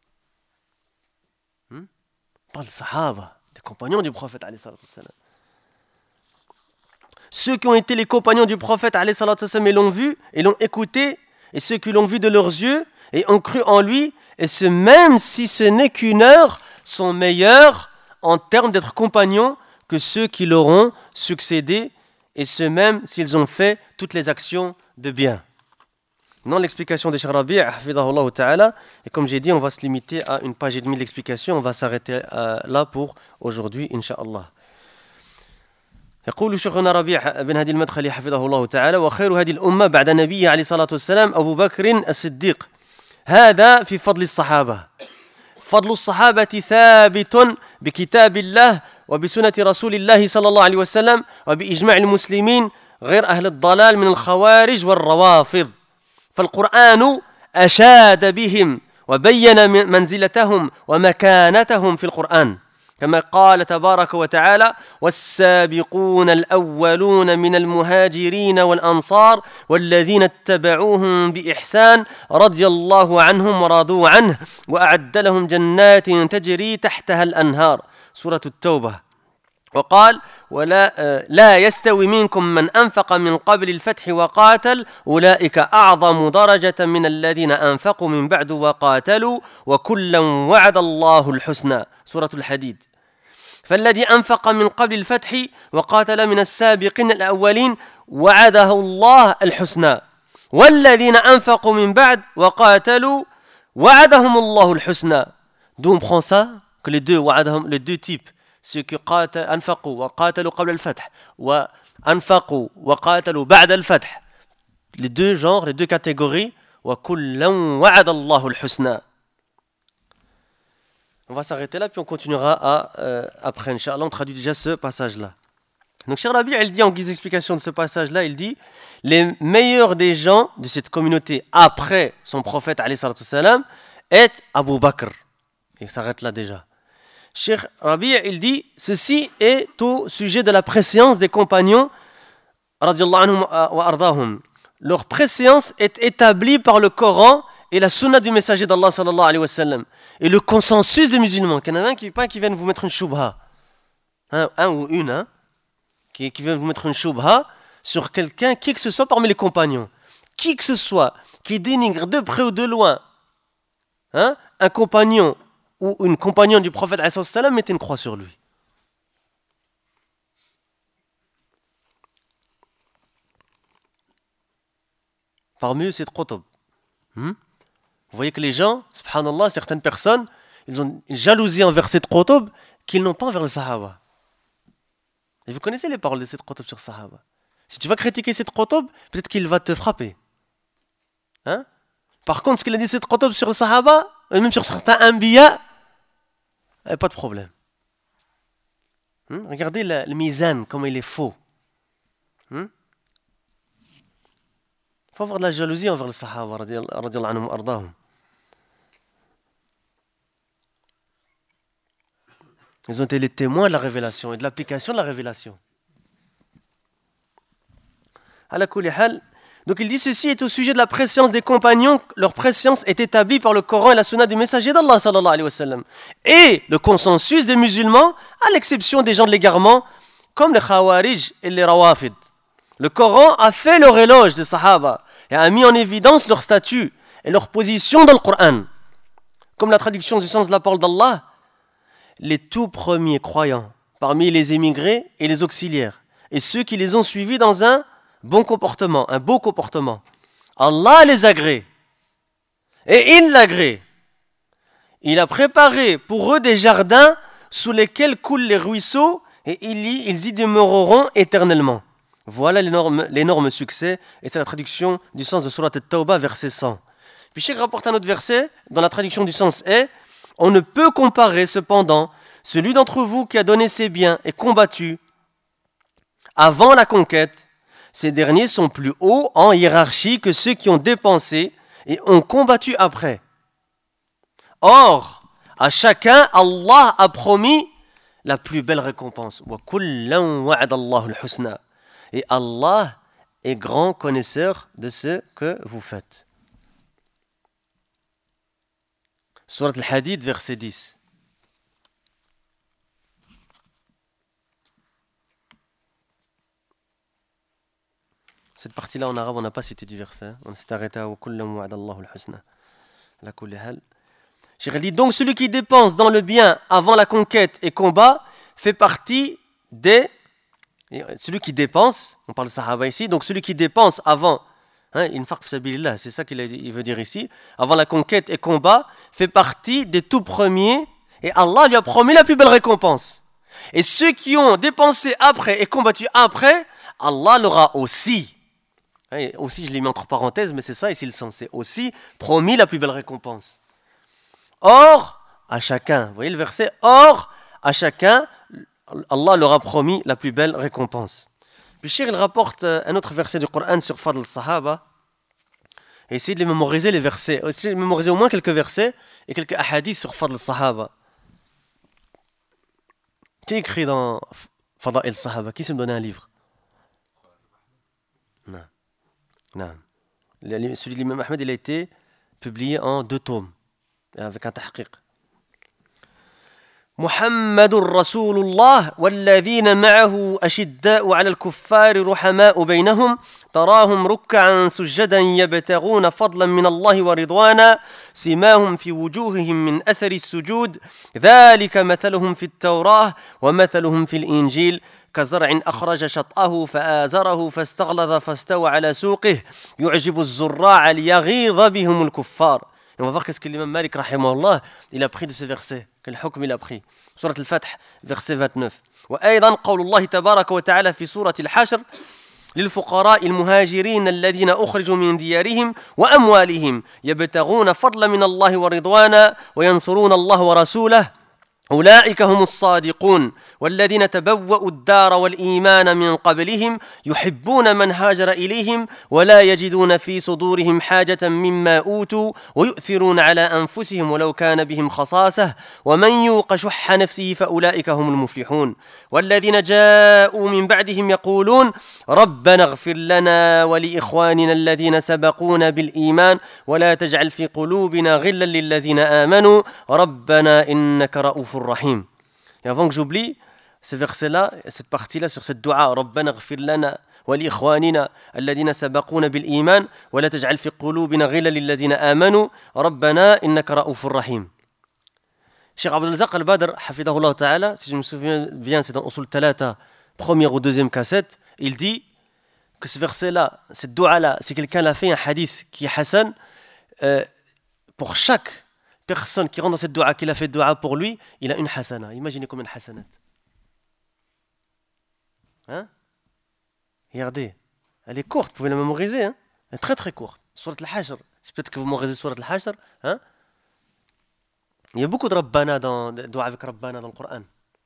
Hmm? Parle Sahaba. Les compagnons du prophète alayhi salatu wassalam. Ceux qui ont été les compagnons du prophète alayhi salatu wassalam et l'ont vu et l'ont écouté, et ceux qui l'ont vu de leurs yeux et ont cru en lui, et ce même si ce n'est qu'une heure, sont meilleurs en termes d'être compagnons que ceux qui leur ont succédé, et ce même s'ils ont fait toutes les actions de bien. Non, l'explication de Cheikh Rabi', hafidahullah ta'ala, et comme j'ai dit, on va se limiter à une page et demie d'explication, on va s'arrêter euh, là pour aujourd'hui, Inch'Allah. يقول شيخنا ربيع بن هادي المدخلي حفظه الله تعالى وخير هذه الأمة بعد النبي عليه الصلاة والسلام أبو بكر الصديق هذا في فضل الصحابة فضل الصحابة ثابت بكتاب الله وبسنة رسول الله صلى الله عليه وسلم وبإجماع المسلمين غير أهل الضلال من الخوارج والروافض. فالقرآن أشاد بهم وبين منزلتهم ومكانتهم في القرآن كما قال تبارك وتعالى: والسابقون الأولون من المهاجرين والأنصار والذين اتبعوهم بإحسان رضي الله عنهم ورضوا عنه وأعد لهم جنات تجري تحتها الأنهار. سورة التوبة. وقال: ولا لا يستوي منكم من أنفق من قبل الفتح وقاتل أولئك أعظم درجة من الذين أنفقوا من بعد وقاتلوا وكلا وعد الله الحسنى. سورة الحديد. فالذي أنفق من قبل الفتح وقاتل من السابقين الأولين وعده الله الحسنى، والذين أنفقوا من بعد وقاتلوا وعدهم الله الحسنى. D'où on prend ça que les deux وعدهم, les deux types, ceux qui أنفقوا وقاتلوا قبل الفتح وأنفقوا وقاتلوا بعد الفتح, les deux genres, les deux catégories, وكلا وعد الله الحسنى. On va s'arrêter là, puis on continuera à, euh, après, Inch'Allah, on traduit déjà ce passage-là. Donc, Cheikh Rabi', il dit, en guise d'explication de ce passage-là, il dit, les meilleurs des gens de cette communauté après son prophète, alayhi salatu salam, est Abu Bakr. Et il s'arrête là déjà. Cheikh Rabi', il dit, ceci est au sujet de la préséance des compagnons, radiyallahu anhum wa ardahum. Leur préséance est établie par le Coran et la sunna du messager d'Allah sallallahu alayhi wa sallam. Et le consensus des musulmans. Qu'il y en a un qui, pas qui viennent vous mettre une shubha. Un, un ou une, hein, qui, qui vient vous mettre une shubha sur quelqu'un, qui que ce soit parmi les compagnons. Qui que ce soit qui dénigre de près ou de loin, hein, un compagnon ou une compagnonne du prophète alayhi salam, mettez une croix sur lui. Parmi eux, c'est Qutb. Hmm? Vous voyez que les gens, subhanallah, certaines personnes, ils ont une jalousie envers cette Qutb qu'ils n'ont pas envers le Sahaba. Et vous connaissez les paroles de cette Qutb sur Sahaba. Si tu vas critiquer cette Qutb, peut-être qu'il va te frapper. Hein? Par contre, ce qu'il a dit cette Qutb sur le Sahaba, et même sur certains Anbiya, pas de problème. Hmm? Regardez le, le mizan, comment il est faux. Il hmm? faut avoir de la jalousie envers le Sahaba, radiyallahu anhum ardahum. Ils ont été les témoins de la révélation et de l'application de la révélation. Ala kulli hal. Donc il dit ceci est au sujet de la préscience des compagnons, leur préscience est établie par le Coran et la sunna du messager d'Allah sallallahu alayhi wa sallam. Et le consensus des musulmans, à l'exception des gens de l'égarement, comme les Khawarij et les Rawafid. Le Coran a fait leur éloge des Sahaba et a mis en évidence leur statut et leur position dans le Coran. Comme la traduction du sens de la parole d'Allah, les tout premiers croyants parmi les émigrés et les auxiliaires et ceux qui les ont suivis dans un bon comportement, un beau comportement. Allah les agrée et il l'agrée. Il a préparé pour eux des jardins sous lesquels coulent les ruisseaux et ils y demeureront éternellement. Voilà l'énorme, l'énorme succès, et c'est la traduction du sens de Surat At-Tawbah, verset cent. Puis Cheikh rapporte un autre verset, dont la traduction du sens est « On ne peut comparer cependant celui d'entre vous qui a donné ses biens et combattu avant la conquête. Ces derniers sont plus hauts en hiérarchie que ceux qui ont dépensé et ont combattu après. Or, à chacun, Allah a promis la plus belle récompense. Wa kullan wa'ada Allahu al-husna. Et Allah est grand connaisseur de ce que vous faites. Surat Al-Hadid, verset dix. Cette partie-là en arabe, on n'a pas cité du verset. On s'est arrêté à وَكُلًّا وَعَدَ اللَّهُ الْحُسْنَى. La kulli hal. Cheikh dit donc celui qui dépense dans le bien avant la conquête et combat fait partie des. Celui qui dépense, on parle de Sahaba ici, donc celui qui dépense avant, hein, infaq fi sabilillah, c'est ça qu'il il veut dire ici, avant la conquête et combat, fait partie des tout premiers et Allah lui a promis la plus belle récompense. Et ceux qui ont dépensé après et combattu après, Allah leur a aussi, hein, aussi je l'ai mis entre parenthèses, mais c'est ça ici le sens, c'est aussi promis la plus belle récompense. Or, à chacun, vous voyez le verset, or, à chacun, Allah leur a promis la plus belle récompense. Puis Le Cheikh il rapporte un autre verset du Coran sur Fadl al-Sahaba. Et essayez de les mémoriser les versets. Essayez de mémoriser au moins quelques versets et quelques ahadiths sur Fadl al-Sahaba. Qui écrit dans Fadl al-Sahaba? Qui s'est donné un livre? Non. Non. Celui de l'imam Ahmed, il a été publié en deux tomes, avec un tahqiq. محمد رسول الله والذين معه أشداء على الكفار رحماء بينهم تراهم ركعا سجدا يبتغون فضلا من الله ورضوانا سماهم في وجوههم من أثر السجود ذلك مثلهم في التوراة ومثلهم في الإنجيل كزرع أخرج شطأه فآزره فاستغلظ فاستوى على سوقه يعجب الزراع ليغيظ بهم الكفار. Et on va voir qu'est-ce que l'imam Malik, rahimahullah, il a pris de ce verset. Quel hukm il a pris. Surat al-Fath, verset vingt-neuf. وأيضا قول الله تبارك وتعالى في سورة الحشر للفقراء المهاجرين الذين أخرجوا من ديارهم وأموالهم يبتغون فضلا من الله ورضوانا وينصرون الله ورسوله أولئك هم الصادقون والذين تبوأوا الدار والإيمان من قبلهم يحبون من هاجر إليهم ولا يجدون في صدورهم حاجة مما أوتوا ويؤثرون على أنفسهم ولو كان بهم خصاصة ومن يوق شح نفسه فأولئك هم المفلحون والذين جاءوا من بعدهم يقولون ربنا اغفر لنا ولإخواننا الذين سبقونا بالإيمان ولا تجعل في قلوبنا غلا للذين آمنوا ربنا إنك رؤوف Rahim. Et avant que j'oublie, ce verset-là, cette partie-là sur cette dua, ربنا اغفر لنا ولإخواننا الذين سبقونا بالإيمان ولا تجعل في قلوبنا غلا للذين آمنوا ربنا إنك رؤوف رحيم. Cheikh Abdul Razak Al-Badr, hafidahullah ta'ala, si je me souviens bien, c'est dans Usul Talata, première ou deuxième cassette, il dit que ce verset-là, cette dua-là, si quelqu'un l'a fait un hadith qui est Hassan, euh, pour chaque personne qui rentre dans cette dua, qui a fait dua pour lui, il a une hasana. Imaginez combien de hasanat. Hein? Regardez, elle est courte, vous pouvez la mémoriser. Hein? Elle est très très courte. Surat al-Hashr. C'est peut-être que vous mémorisez Surat al-Hashr. Hein? Il y a beaucoup de Rabbana dans de dua avec Rabbana dans le Coran.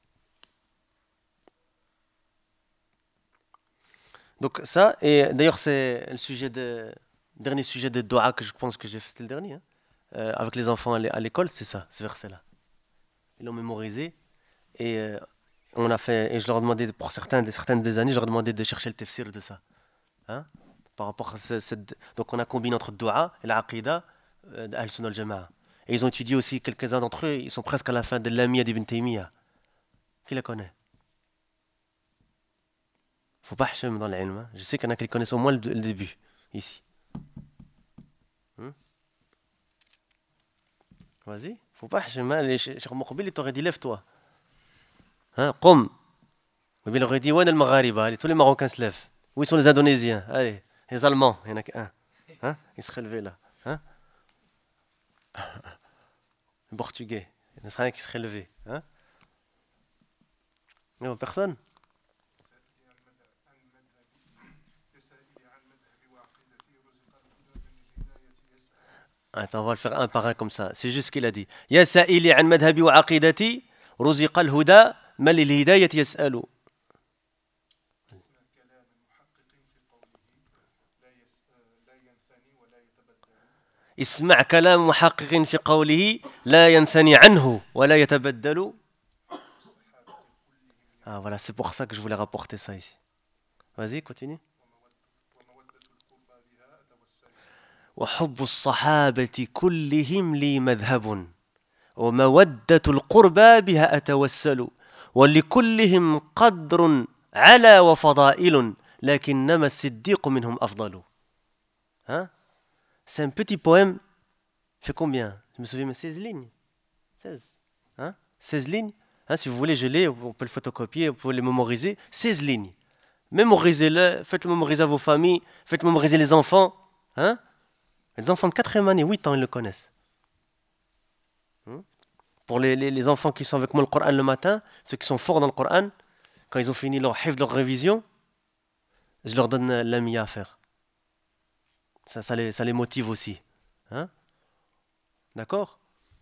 Donc ça, et d'ailleurs c'est le sujet de, dernier sujet de dua que je pense que j'ai fait, c'était le dernier. Hein? Euh, avec les enfants à l'école, c'est ça, ce verset-là. Ils l'ont mémorisé et euh, on a fait, et je leur ai demandé, pour certains, certaines des années, je leur ai demandé de chercher le tafsir de ça. Hein? Par rapport à ce, cette, donc on a combiné entre dua et l'aqida euh, d'Ahl-Sunnah al-Jama'a. Et ils ont étudié aussi, quelques-uns d'entre eux, ils sont presque à la fin de l'Amiyya d'Ibn Taymiyyah. Qui la connaît? Il ne faut pas hachem dans l'ilm. Hein? Je sais qu'il y en a qui connaissent au moins le, le début, ici. Hein? Vas-y, faut pas hachema. Cheikh Moukbil, il t'aurait dit lève-toi. Hein, qum. Mais il aurait dit ouais, le Maghariba. Tous les Marocains se lèvent. Où sont les Indonésiens? Allez, les Allemands, il y en a qu'un. Hein, ils seraient levés là. Hein? Les Portugais, il y en a un qui serait levé. Hein? Non, personne. Attends, on va le faire un par un comme ça. C'est juste ce qu'il a dit. Ya sa'ili an madhabi wa aqidati, ruziqa al-huda, mal al-hidayati yas'alu. اسمع كلام محقق في قوله لا ينثني عنه ولا يتبدل. Ah voilà, c'est pour ça que je voulais rapporter ça ici. Vas-y, continue. وحب الصحابة كلهم لي مذهب ومودة القربى بها أتوسل ولكلهم قدر على وفضائل لكنما الصديق منهم أفضل. Hein? C'est un petit poème. Fait combien? Je me souviens, mais seize lignes. seize. Hein? seize lignes. Hein, si vous voulez, je l'ai, on peut le photocopier, vous pouvez le mémoriser. seize lignes. Mémorisez-le, faites-le mémoriser à vos familles, faites mémoriser les enfants. Hein? Les enfants de quatrième année, huit ans, ils le connaissent. Hein? Pour les, les, les enfants qui sont avec moi le Coran le matin, ceux qui sont forts dans le Coran, quand ils ont fini leur hifd, leur révision, je leur donne l'amia à faire. Ça, ça, les, ça les motive aussi. Hein? D'accord?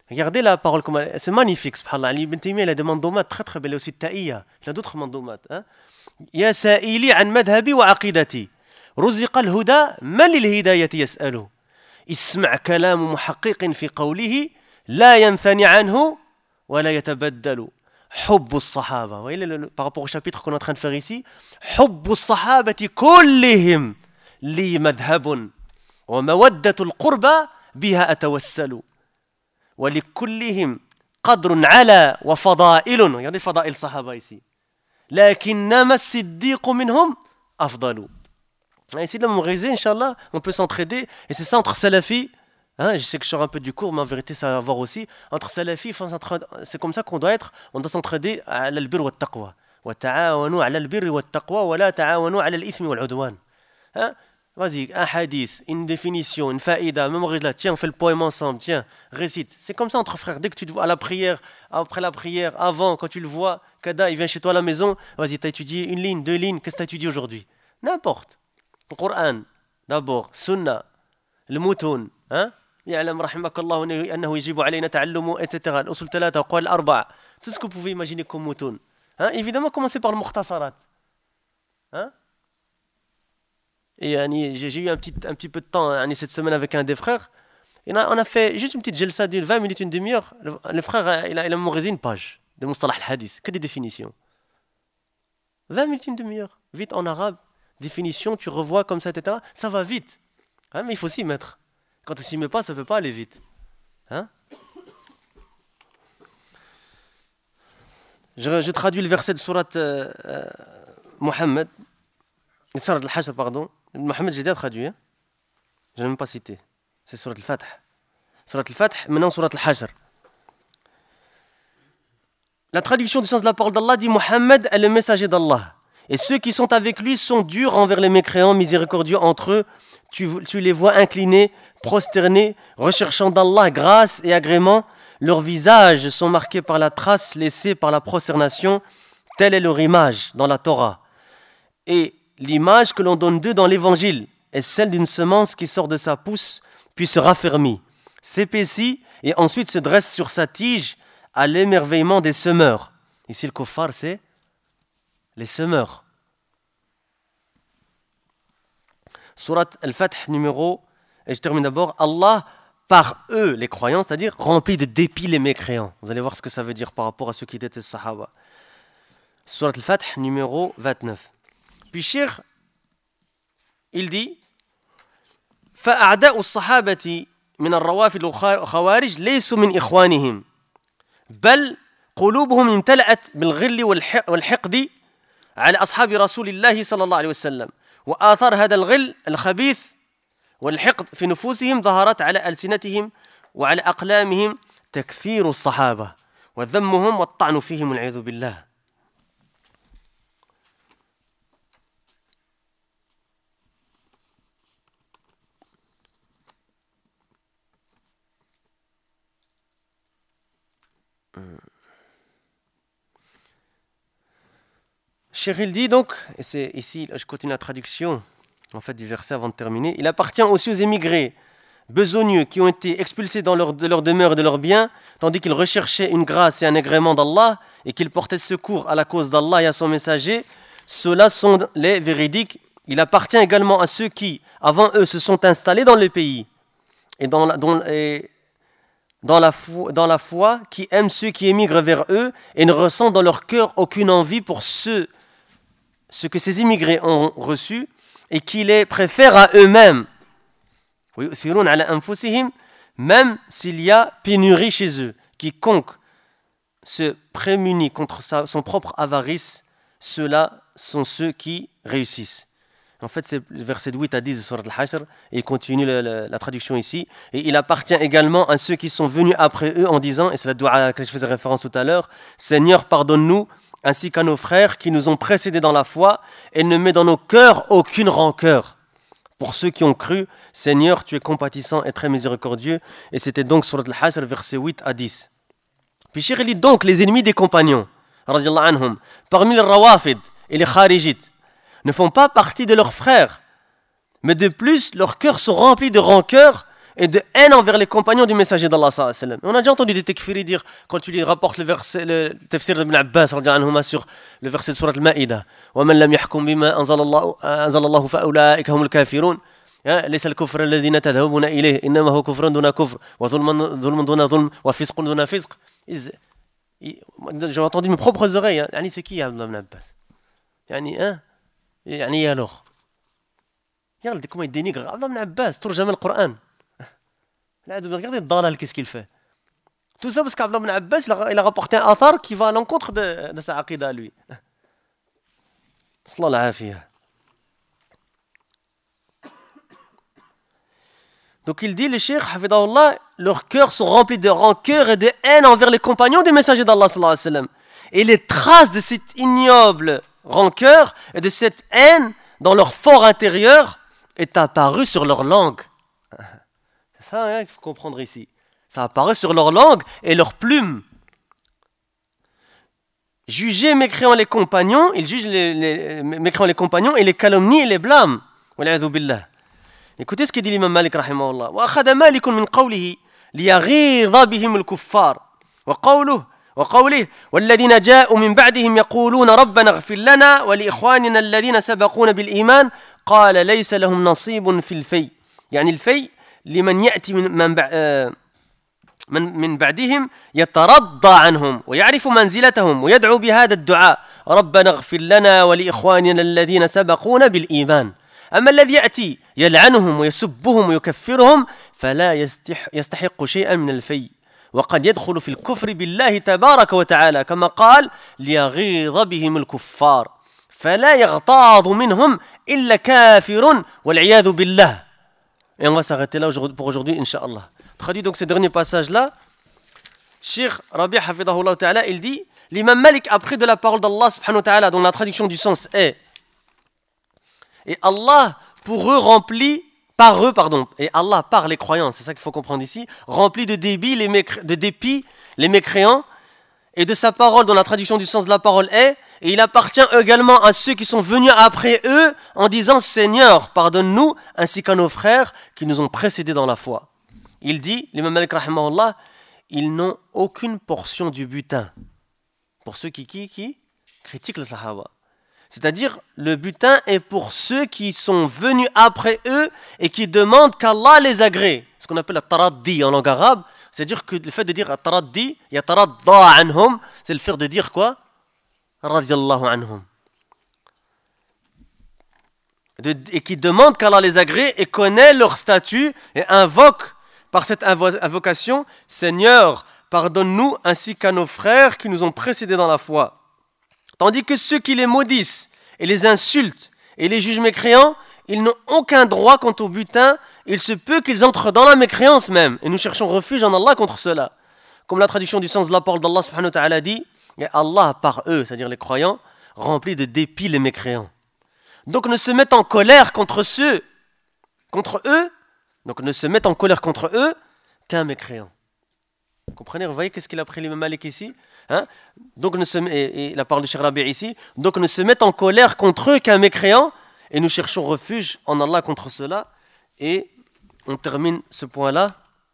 Regardez la parole, comme elle- c'est magnifique, subhanallah. Ali ibn Taymiyyah, il a des mandoumat très très belles, aussi Ta'iyya. Il a d'autres mandoumat. Hein? يا سائلي عن مذهبي وعقيدتي رزق الهدى من للهداية يسأله اسمع كلام محقق في قوله لا ينثني عنه ولا يتبدل حب الصحابة. Vous voyez, le- le- par rapport au chapitre qu'on est en train de faire ici, حب الصحابة كلهم لي مذهب ومودة القربى بها أتوسل ولكلهم قدر على وفضائل. Regardez فضائل الصحابة ici. لكنما الصديق منهم أفضل. Ici, là, mémoriser, Inch'Allah, on peut s'entraider. Et c'est ça entre Salafi. Hein, je sais que je sors un peu du cours, mais en vérité, ça va avoir aussi. Entre Salafi, c'est comme ça qu'on doit être. On doit s'entraider à l'albir wa taqwa. Wa ta'awanu ala albir wa taqwa, wa la ta'awanu ala l'ithmi wal udwan. Hein? Vas-y, un hadith, une définition, une faïda, mémorise-la. Tiens, on fait le poème ensemble. Tiens, récite. C'est comme ça entre frères. Dès que tu te vois à la prière, après la prière, avant, quand tu le vois, Kada, il vient chez toi à la maison. Vas-y, tu as étudié une ligne, deux lignes. Qu'est-ce que tu as étudié aujourd'hui? N'importe. Le Coran, d'abord. Sunna. Le moutoun. Hein? يعلم رحمك الله أنه يجب علينا تعلم et cetera. الأصول ثلاثة وقال الأربعة. Tout ce que vous pouvez imaginer comme moutoun. Hein? Évidemment, commencez par le mukhtasarat. Hein? Et j'ai eu un petit, un petit peu de temps cette semaine avec un des frères. Et on a, on a fait juste une petite gelsa de vingt minutes, une demi-heure. Le, le frère, il a, il a mémorisé une page de Mustalah al-Hadith, que des définitions. vingt minutes, une demi-heure. Vite en arabe, définition, tu revois comme ça, et cetera. Ça va vite. Hein, mais il faut s'y mettre. Quand tu s'y met pas, ça ne peut pas aller vite. Hein? je, je traduis le verset de Surat euh, euh, Muhammad. Surat al-Hashr, pardon. Mohamed, j'ai déjà traduit. Hein? Je n'ai même pas cité. C'est Surat al-Fath. Surat al-Fath, maintenant Surat al-Hashr. La traduction du sens de la parole d'Allah dit Mohammed est le messager d'Allah. Et ceux qui sont avec lui sont durs envers les mécréants, miséricordieux entre eux. Tu, tu les vois inclinés, prosternés, recherchant d'Allah grâce et agrément. Leurs visages sont marqués par la trace laissée par la prosternation. Telle est leur image dans la Torah. Et l'image que l'on donne d'eux dans l'évangile est celle d'une semence qui sort de sa pousse, puis se raffermit, s'épaissit et ensuite se dresse sur sa tige à l'émerveillement des semeurs. Ici, le kuffar, c'est les semeurs. Surat al-Fath numéro, et je termine d'abord, Allah, par eux, les croyants, c'est-à-dire remplit de dépit les mécréants. Vous allez voir ce que ça veut dire par rapport à ceux qui détestent les Sahaba. Surat al-Fath numéro vingt-neuf. Puis Cheikh, il dit فأعداء الصحابة من الروافض والخوارج ليسوا من إخوانهم بل قلوبهم امتلأت بالغل والحقد على أصحاب رسول الله صلى الله عليه وسلم وآثار هذا الغل الخبيث والحقد في نفوسهم ظهرت على ألسنتهم وعلى أقلامهم تكفير الصحابة وذمهم والطعن فيهم والعياذ بالله. Cheikh dit donc, et c'est ici, je continue la traduction en fait, du verset avant de terminer, il appartient aussi aux émigrés besogneux qui ont été expulsés dans leur, de leur demeure et de leurs biens, tandis qu'ils recherchaient une grâce et un agrément d'Allah et qu'ils portaient secours à la cause d'Allah et à son messager. Ceux-là sont les véridiques. Il appartient également à ceux qui, avant eux, se sont installés dans le pays et dans la, dans, et dans la, foi, dans la foi, qui aiment ceux qui émigrent vers eux et ne ressentent dans leur cœur aucune envie pour ceux ce que ces immigrés ont reçu et qui les préfèrent à eux-mêmes. Même s'il y a pénurie chez eux. Quiconque se prémunit contre sa, son propre avarice, ceux-là sont ceux qui réussissent. En fait, c'est le verset huit à dix de Surat al-Hashr, et il continue la, la, la traduction ici. Et il appartient également à ceux qui sont venus après eux en disant, et c'est la dua à laquelle je faisais référence tout à l'heure, Seigneur, pardonne-nous, ainsi qu'à nos frères qui nous ont précédés dans la foi, et ne mets dans nos cœurs aucune rancœur. Pour ceux qui ont cru, Seigneur, tu es compatissant et très miséricordieux. Et c'était donc Surat al-Hashr, versets huit à dix. Puis Cheikh lit donc les ennemis des compagnons, radiyallahu anhum, parmi les rawafid et les kharijites, ne font pas partie de leurs frères, mais de plus, leurs cœurs sont remplis de rancœur et de haine envers les compagnons du messager d'Allah sallallahu alayhi wa sallam. On a déjà entendu des tekfiris dire, quand tu lui rapportes le verset, le tafsir d'Ibn Abbas sur le verset de Surat al-Ma'ida, وَمَنْ لَمْ يَحْكُمْ بِمَا أَنزَلَ اللَّهُ فَأُولَٰئِكَ هُمُ الْكَافِرُونَ ليس الكفر الذين تذهبون إليه إنما هو كفر دون كفر وظلم ظلم دون ظلم وفسق دون فسق. J'ai entendu mes propres oreilles. يعني c'est qui Abdullah ibn Abbas? يعني hein? يعني alors? Regardez comment il dénigre Abdullah ibn Abbas, ترجمة القرآن. Regardez le dalal, qu'est-ce qu'il fait. Tout ça parce qu'Abdullah ibn Abbas, il a rapporté un athar qui va à l'encontre de, de sa aqida à lui. Sallallahu alayhi wa sallam. Donc il dit, les cheikh, hafidahullah, leurs cœurs sont remplis de rancœur et de haine envers les compagnons du messager d'Allah sallallahu alayhi wa sallam. Et les traces de cette ignoble rancœur et de cette haine dans leur fort intérieur est apparu sur leur langue. C'est ça hein, qu'il faut comprendre ici. Ça apparaît sur leur langue et leur plume. Juger mécréant les compagnons, ils jugent les, les mécréant les compagnons et les calomnient et les blâment. Wal'iyadhu billah. Écoutez ce que dit l'imam Malik rahimahullah. وأخذ مالك من قوله ليغيظ بهم الكفار وقوله وقوله والذين جاءوا من بعدهم يقولون ربنا اغفر لنا ولإخواننا الذين سبقونا بالإيمان قال ليس لهم نصيب في الفي. يعني الفي لمن يأتي من من من, من بعدهم يترضى عنهم ويعرف منزلتهم ويدعو بهذا الدعاء ربنا اغفر لنا ولإخواننا الذين سبقونا بالإيمان. أما الذي يأتي يلعنهم ويسبهم ويكفرهم فلا يستحق شيئا من الفي وقد يدخل في الكفر بالله تبارك وتعالى كما قال ليغيظ بهم الكفار فلا يغتاظ منهم إلا كافر والعياذ بالله. Et on va s'arrêter là pour aujourd'hui, Inch'Allah. Traduit donc ces derniers passages-là, Cheikh Rabi' hafidahullah ta'ala, il dit, l'imam Malik a pris de la parole d'Allah subhanahu wa ta'ala, dont la traduction du sens est, et Allah pour eux remplit, par eux, pardon, et Allah par les croyants, c'est ça qu'il faut comprendre ici, remplit de dépit les, mécré- de dépit, les mécréants, et de sa parole, dont la traduction du sens de la parole est, et il appartient également à ceux qui sont venus après eux en disant Seigneur, pardonne-nous, ainsi qu'à nos frères qui nous ont précédés dans la foi. Il dit, l'imam Malik rahimahullah, ils n'ont aucune portion du butin. Pour ceux qui, qui, qui critiquent le Sahaba. C'est-à-dire, le butin est pour ceux qui sont venus après eux et qui demandent qu'Allah les agrée. Ce qu'on appelle le taraddi en langue arabe. C'est-à-dire que le fait de dire taraddi, il y a taradda anhum, c'est le fait de dire quoi? Radiyallahu anhum. De, et qui demandent qu'Allah les agrée et connaît leur statut et invoque par cette invo- invocation, Seigneur, pardonne-nous ainsi qu'à nos frères qui nous ont précédés dans la foi. Tandis que ceux qui les maudissent et les insultent et les jugent mécréants, ils n'ont aucun droit quant au butin, il se peut qu'ils entrent dans la mécréance même. Et nous cherchons refuge en Allah contre cela. Comme la traduction du sens de la parole d'Allah subhanahu wa ta'ala dit, et Allah par eux, c'est-à-dire les croyants, remplit de dépit les mécréants. Donc ne se mettent en colère contre ceux, contre eux, donc ne se mettent en colère contre eux qu'un mécréant. Vous comprenez, vous voyez qu'est-ce qu'il a pris l'imam Malik ici hein? Donc ne se, et, et la parole de Cheikh Rabi' ici, donc ne se mettent en colère contre eux qu'un mécréant, et nous cherchons refuge en Allah contre cela, et on termine ce point-là.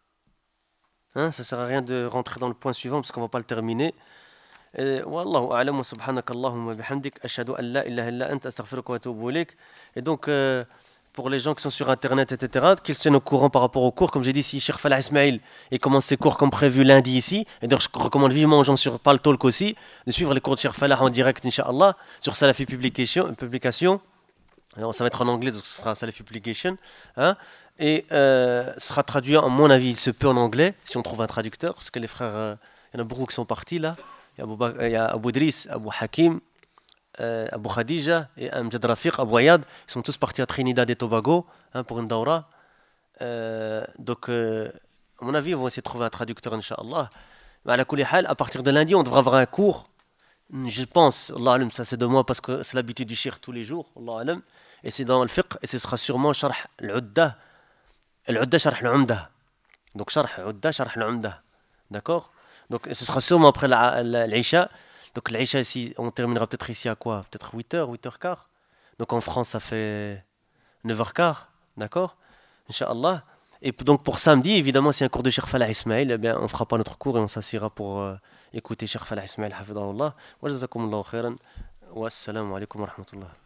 Hein, ça ne sert à rien de rentrer dans le point suivant, parce qu'on ne va pas le terminer. Wallahu a'lam wa subhanaka Allahumma bihamdik ashhadu an la ilaha illa anta astaghfiruka wa atubu ilayk. Et donc euh, pour les gens qui sont sur internet et cetera, qu'ils se tiennent au courant par rapport aux cours, comme j'ai dit ici, Cheikh Falah Ismail, il commence ses cours comme prévu lundi ici, et d'ailleurs je recommande vivement aux gens sur Paltalk aussi de suivre les cours de Cheikh Falah en direct Inch'Allah sur Salafi Publication, publication. Alors, ça va être en anglais, donc ce sera Salafi Publication, hein, et euh, ce sera traduit, à mon avis, il se peut en anglais, si on trouve un traducteur, parce que les frères, euh, il y en a beaucoup qui sont partis là. Il y a Abou, Bak- il y a Abou Idriss, Abou Hakim, euh, Abou Khadija et Amjad Rafiq, Abou Ayad, ils sont tous partis à Trinidad et Tobago hein, pour une daura. Euh, donc, euh, à mon avis, ils vont essayer de trouver un traducteur, Inch'Allah. Mais à la kulli hal, à partir de lundi, on devra avoir un cours. Je pense, Allah alam, ça c'est de moi parce que c'est l'habitude du shir tous les jours, Allah alam. Et c'est dans le fiqh, et ce sera sûrement Sharh al-Udda, al-Udda Sharh al-Umda. Donc, Sharh al-Udda Sharh al-Umda. D'accord? Donc ce sera sûrement après la, la, l'Isha. Donc l'Isha ici, on terminera peut-être ici à quoi? Peut-être huit heures, huit heures quinze. Donc en France, ça fait neuf heures quinze. D'accord? Inch'Allah. Et donc pour samedi, évidemment, c'est un cours de Cheikh Falah Ismail, eh bien, on fera pas notre cours et on s'assira pour euh, écouter Cheikh Falah Ismail, hafidahullah. Wa jazakumullahu khairan. Wa assalamu alaikum wa rahmatullah.